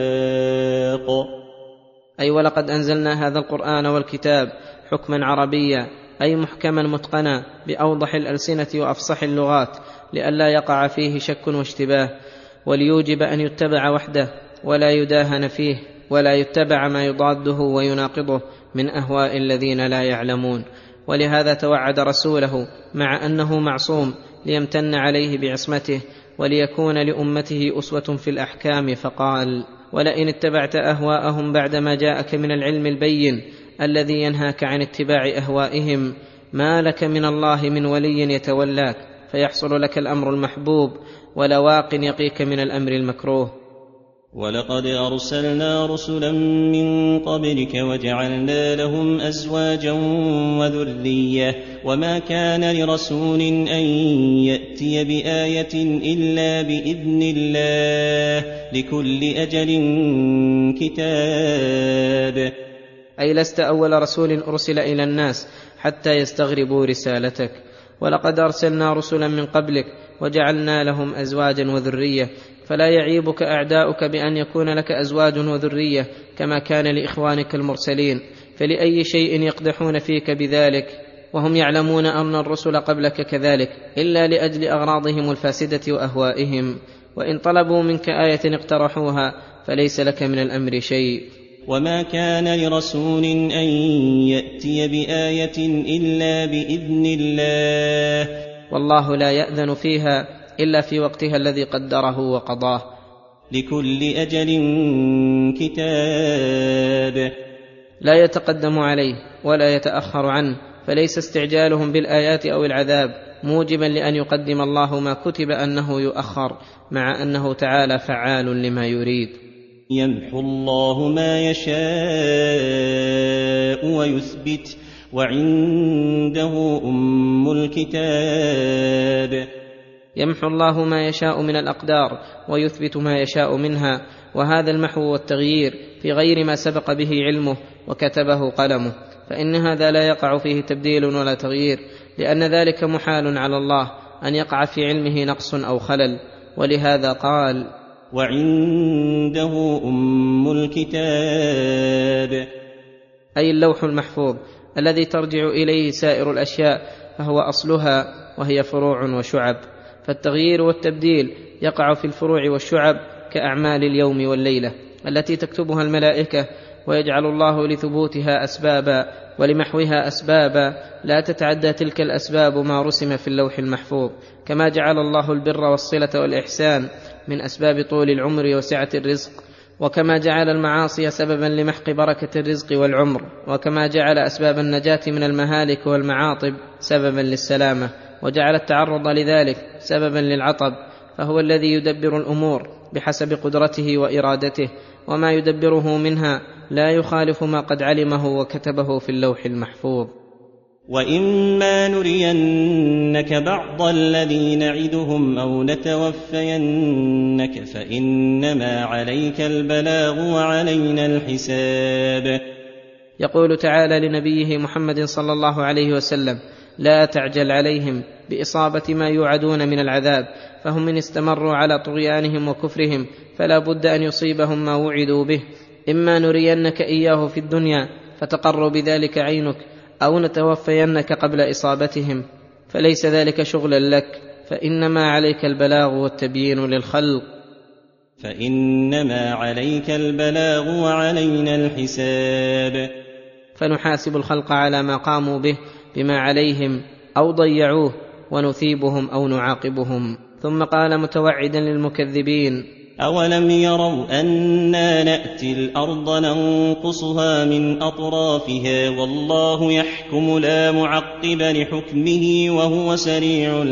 واق. أي ولقد أنزلنا هذا القرآن والكتاب حكما عربيا، أي محكما متقنا بأوضح الألسنة وأفصح اللغات، لئلا يقع فيه شك واشتباه، وليوجب أن يتبع وحده ولا يداهن فيه، ولا يتبع ما يضاده ويناقضه من أهواء الذين لا يعلمون. ولهذا توعد رسوله مع أنه معصوم ليمتن عليه بعصمته وليكون لأمته أسوة في الأحكام، فقال: ولئن اتبعت أهواءهم بعدما جاءك من العلم البين الذي ينهاك عن اتباع أهوائهم ما لك من الله من ولي يتولاك فيحصل لك الأمر المحبوب، ولا واق يقيك من الأمر المكروه. ولقد أرسلنا رسلا من قبلك وجعلنا لهم أزواجا وذرية وما كان لرسول أن يأتي بآية إلا بإذن الله لكل أجل كتاب. أي لست أول رسول أرسل إلى الناس حتى يستغربوا رسالتك. ولقد أرسلنا رسلا من قبلك وجعلنا لهم أزواجا وذرية، فلا يعيبك أعداؤك بأن يكون لك أزواج وذرية كما كان لإخوانك المرسلين، فلأي شيء يقدحون فيك بذلك وهم يعلمون أن الرسل قبلك كذلك، إلا لأجل أغراضهم الفاسدة وأهوائهم. وإن طلبوا منك آية اقترحوها فليس لك من الأمر شيء. وما كان لرسول أن يأتي بآية إلا بإذن الله، والله لا يأذن فيها إلا في وقتها الذي قدره وقضاه. لكل أجل كتاب. لا يتقدم عليه ولا يتأخر عنه، فليس استعجالهم بالآيات أو العذاب موجبا لأن يقدم الله ما كتب أنه يؤخر، مع أنه تعالى فعال لما يريد. يمحو الله ما يشاء ويثبت وعنده أم الكتاب. يمحو الله ما يشاء من الأقدار ويثبت ما يشاء منها، وهذا المحو والتغيير في غير ما سبق به علمه وكتبه قلمه، فإن هذا لا يقع فيه تبديل ولا تغيير، لأن ذلك محال على الله أن يقع في علمه نقص أو خلل. ولهذا قال: وعنده أم الكتاب، أي اللوح المحفوظ الذي ترجع إليه سائر الأشياء، فهو أصلها وهي فروع وشعب. فالتغيير والتبديل يقع في الفروع والشعب كأعمال اليوم والليلة التي تكتبها الملائكة، ويجعل الله لثبوتها أسبابا ولمحوها أسبابا لا تتعدى تلك الأسباب ما رسم في اللوح المحفوظ، كما جعل الله البر والصلة والإحسان من أسباب طول العمر وسعة الرزق، وكما جعل المعاصي سببا لمحق بركة الرزق والعمر، وكما جعل أسباب النجاة من المهالك والمعاطب سببا للسلامة، وجعل التعرض لذلك سببا للعطب. فهو الذي يدبر الأمور بحسب قدرته وإرادته، وما يدبره منها لا يخالف ما قد علمه وكتبه في اللوح المحفوظ. وإما نرينك بعض الذي نعدهم أو نتوفينك فإنما عليك البلاغ وعلينا الحساب. يقول تعالى لنبيه محمد صلى الله عليه وسلم: لا تعجل عليهم بإصابة ما يوعدون من العذاب، فهم إن استمروا على طغيانهم وكفرهم فلا بد أن يصيبهم ما وعدوا به، إما نرينك إياه في الدنيا فتقر بذلك عينك، أو نتوفينك قبل إصابتهم، فليس ذلك شغلا لك، فإنما عليك البلاغ والتبيين للخلق. فإنما عليك البلاغ وعلينا الحساب. فنحاسب الخلق على ما قاموا به بما عليهم أو ضيعوه، ونثيبهم أو نعاقبهم. ثم قال متوعدا للمكذبين: أولم يروا أنا نأتي الأرض ننقصها من أطرافها والله يحكم لا معقب لحكمه وهو سريع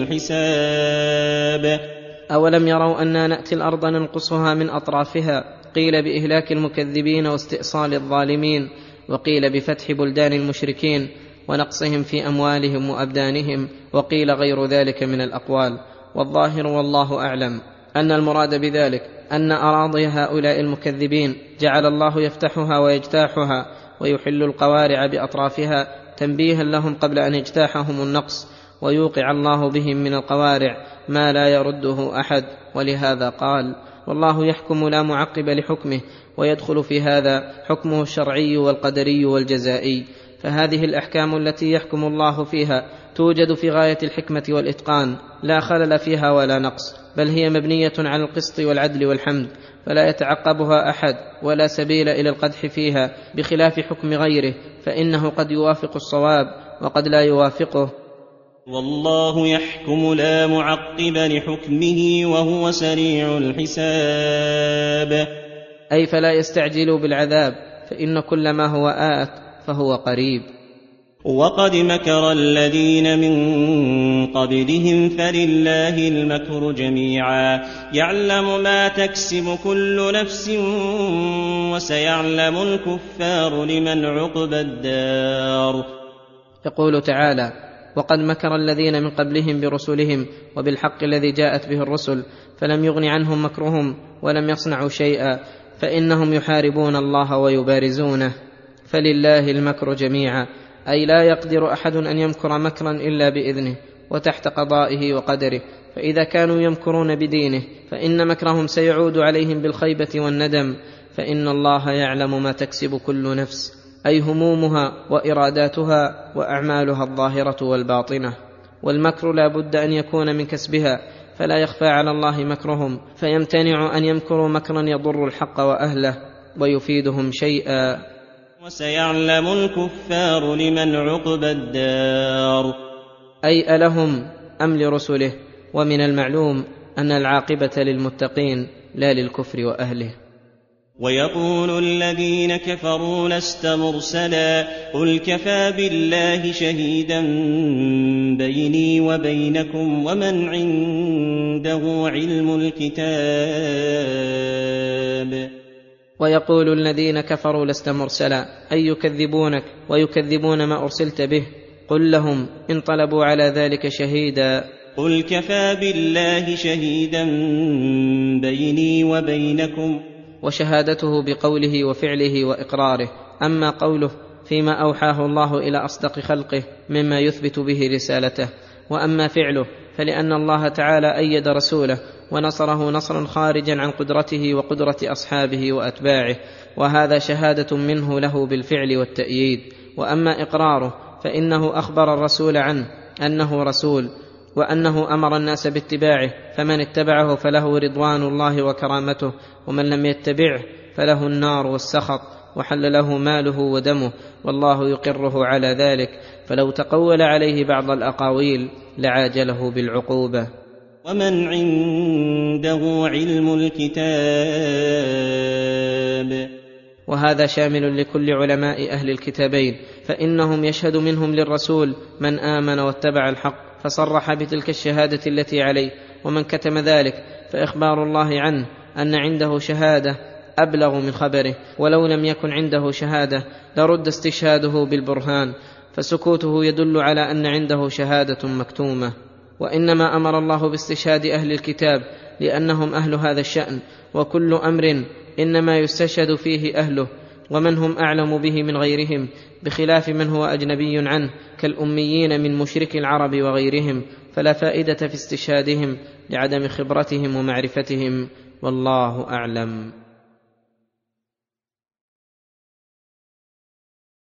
الحساب. أولم يروا أنا نأتي الأرض ننقصها من أطرافها، قيل بإهلاك المكذبين واستئصال الظالمين، وقيل بفتح بلدان المشركين ونقصهم في أموالهم وأبدانهم، وقيل غير ذلك من الأقوال. والظاهر والله أعلم أن المراد بذلك أن أراضي هؤلاء المكذبين جعل الله يفتحها ويجتاحها ويحل القوارع بأطرافها تنبيها لهم قبل أن يجتاحهم النقص، ويوقع الله بهم من القوارع ما لا يرده أحد. ولهذا قال: والله يحكم لا معقب لحكمه، ويدخل في هذا حكمه الشرعي والقدري والجزائي. فهذه الأحكام التي يحكم الله فيها توجد في غاية الحكمة والإتقان، لا خلل فيها ولا نقص، بل هي مبنية على القسط والعدل والحمد، فلا يتعقبها أحد ولا سبيل إلى القدح فيها، بخلاف حكم غيره فإنه قد يوافق الصواب وقد لا يوافقه. والله يحكم لا معقب لحكمه وهو سريع الحساب. أي فلا يستعجلوا بالعذاب، فإن كل ما هو آت فهو قريب. وقد مكر الذين من قبلهم فلله المكر جميعا يعلم ما تكسب كل نفس وسيعلم الكفار لمن عقبى الدار. يقول تعالى: وقد مكر الذين من قبلهم برسلهم وبالحق الذي جاءت به الرسل فلم يغن عنهم مكرهم ولم يصنعوا شيئا فإنهم يحاربون الله ويبارزونه. فلله المكر جميعا، أي لا يقدر أحد أن يمكر مكرا إلا بإذنه وتحت قضائه وقدره، فإذا كانوا يمكرون بدينه فإن مكرهم سيعود عليهم بالخيبة والندم، فإن الله يعلم ما تكسب كل نفس، أي همومها وإراداتها وأعمالها الظاهرة والباطنة. والمكر لا بد أن يكون من كسبها، فلا يخفى على الله مكرهم، فيمتنع أن يمكروا مكرا يضر الحق وأهله ويفيدهم شيئا. وسيعلم الكفار لمن عقبى الدار، أي ألهم أم لرسله؟ ومن المعلوم أن العاقبة للمتقين لا للكفر وأهله. ويقول الذين كفروا لست مرسلا قل كفى بالله شهيدا بيني وبينكم ومن عنده علم الكتاب. ويقول الذين كفروا لست مرسلا، أي يكذبونك ويكذبون ما أرسلت به. قل لهم إن طلبوا على ذلك شهيدا قل كفى بالله شهيدا بيني وبينكم، وشهادته بقوله وفعله وإقراره. أما قوله فيما أوحاه الله إلى أصدق خلقه مما يثبت به رسالته، وأما فعله فلأن الله تعالى أيد رسوله ونصره نصرا خارجا عن قدرته وقدرة أصحابه وأتباعه، وهذا شهادة منه له بالفعل والتأييد. وأما إقراره فإنه أخبر الرسول عنه أنه رسول، وأنه أمر الناس باتباعه، فمن اتبعه فله رضوان الله وكرامته، ومن لم يتبعه فله النار والسخط، وحل له ماله ودمه، والله يقره على ذلك، فلو تقول عليه بعض الأقاويل لعاجله بالعقوبة. ومن عنده علم الكتاب، وهذا شامل لكل علماء أهل الكتابين، فإنهم يشهد منهم للرسول من آمن واتبع الحق فصرح بتلك الشهادة التي عليه، ومن كتم ذلك فإخبار الله عنه أن عنده شهادة أبلغ من خبره، ولو لم يكن عنده شهادة لرد استشهاده بالبرهان، فسكوته يدل على أن عنده شهادة مكتومة. وإنما أمر الله باستشهاد أهل الكتاب لأنهم أهل هذا الشأن، وكل أمر إنما يستشهد فيه أهله، ومن هم أعلم به من غيرهم، بخلاف من هو أجنبي عنه كالأميين من مشرك العرب وغيرهم، فلا فائدة في استشهادهم لعدم خبرتهم ومعرفتهم، والله أعلم.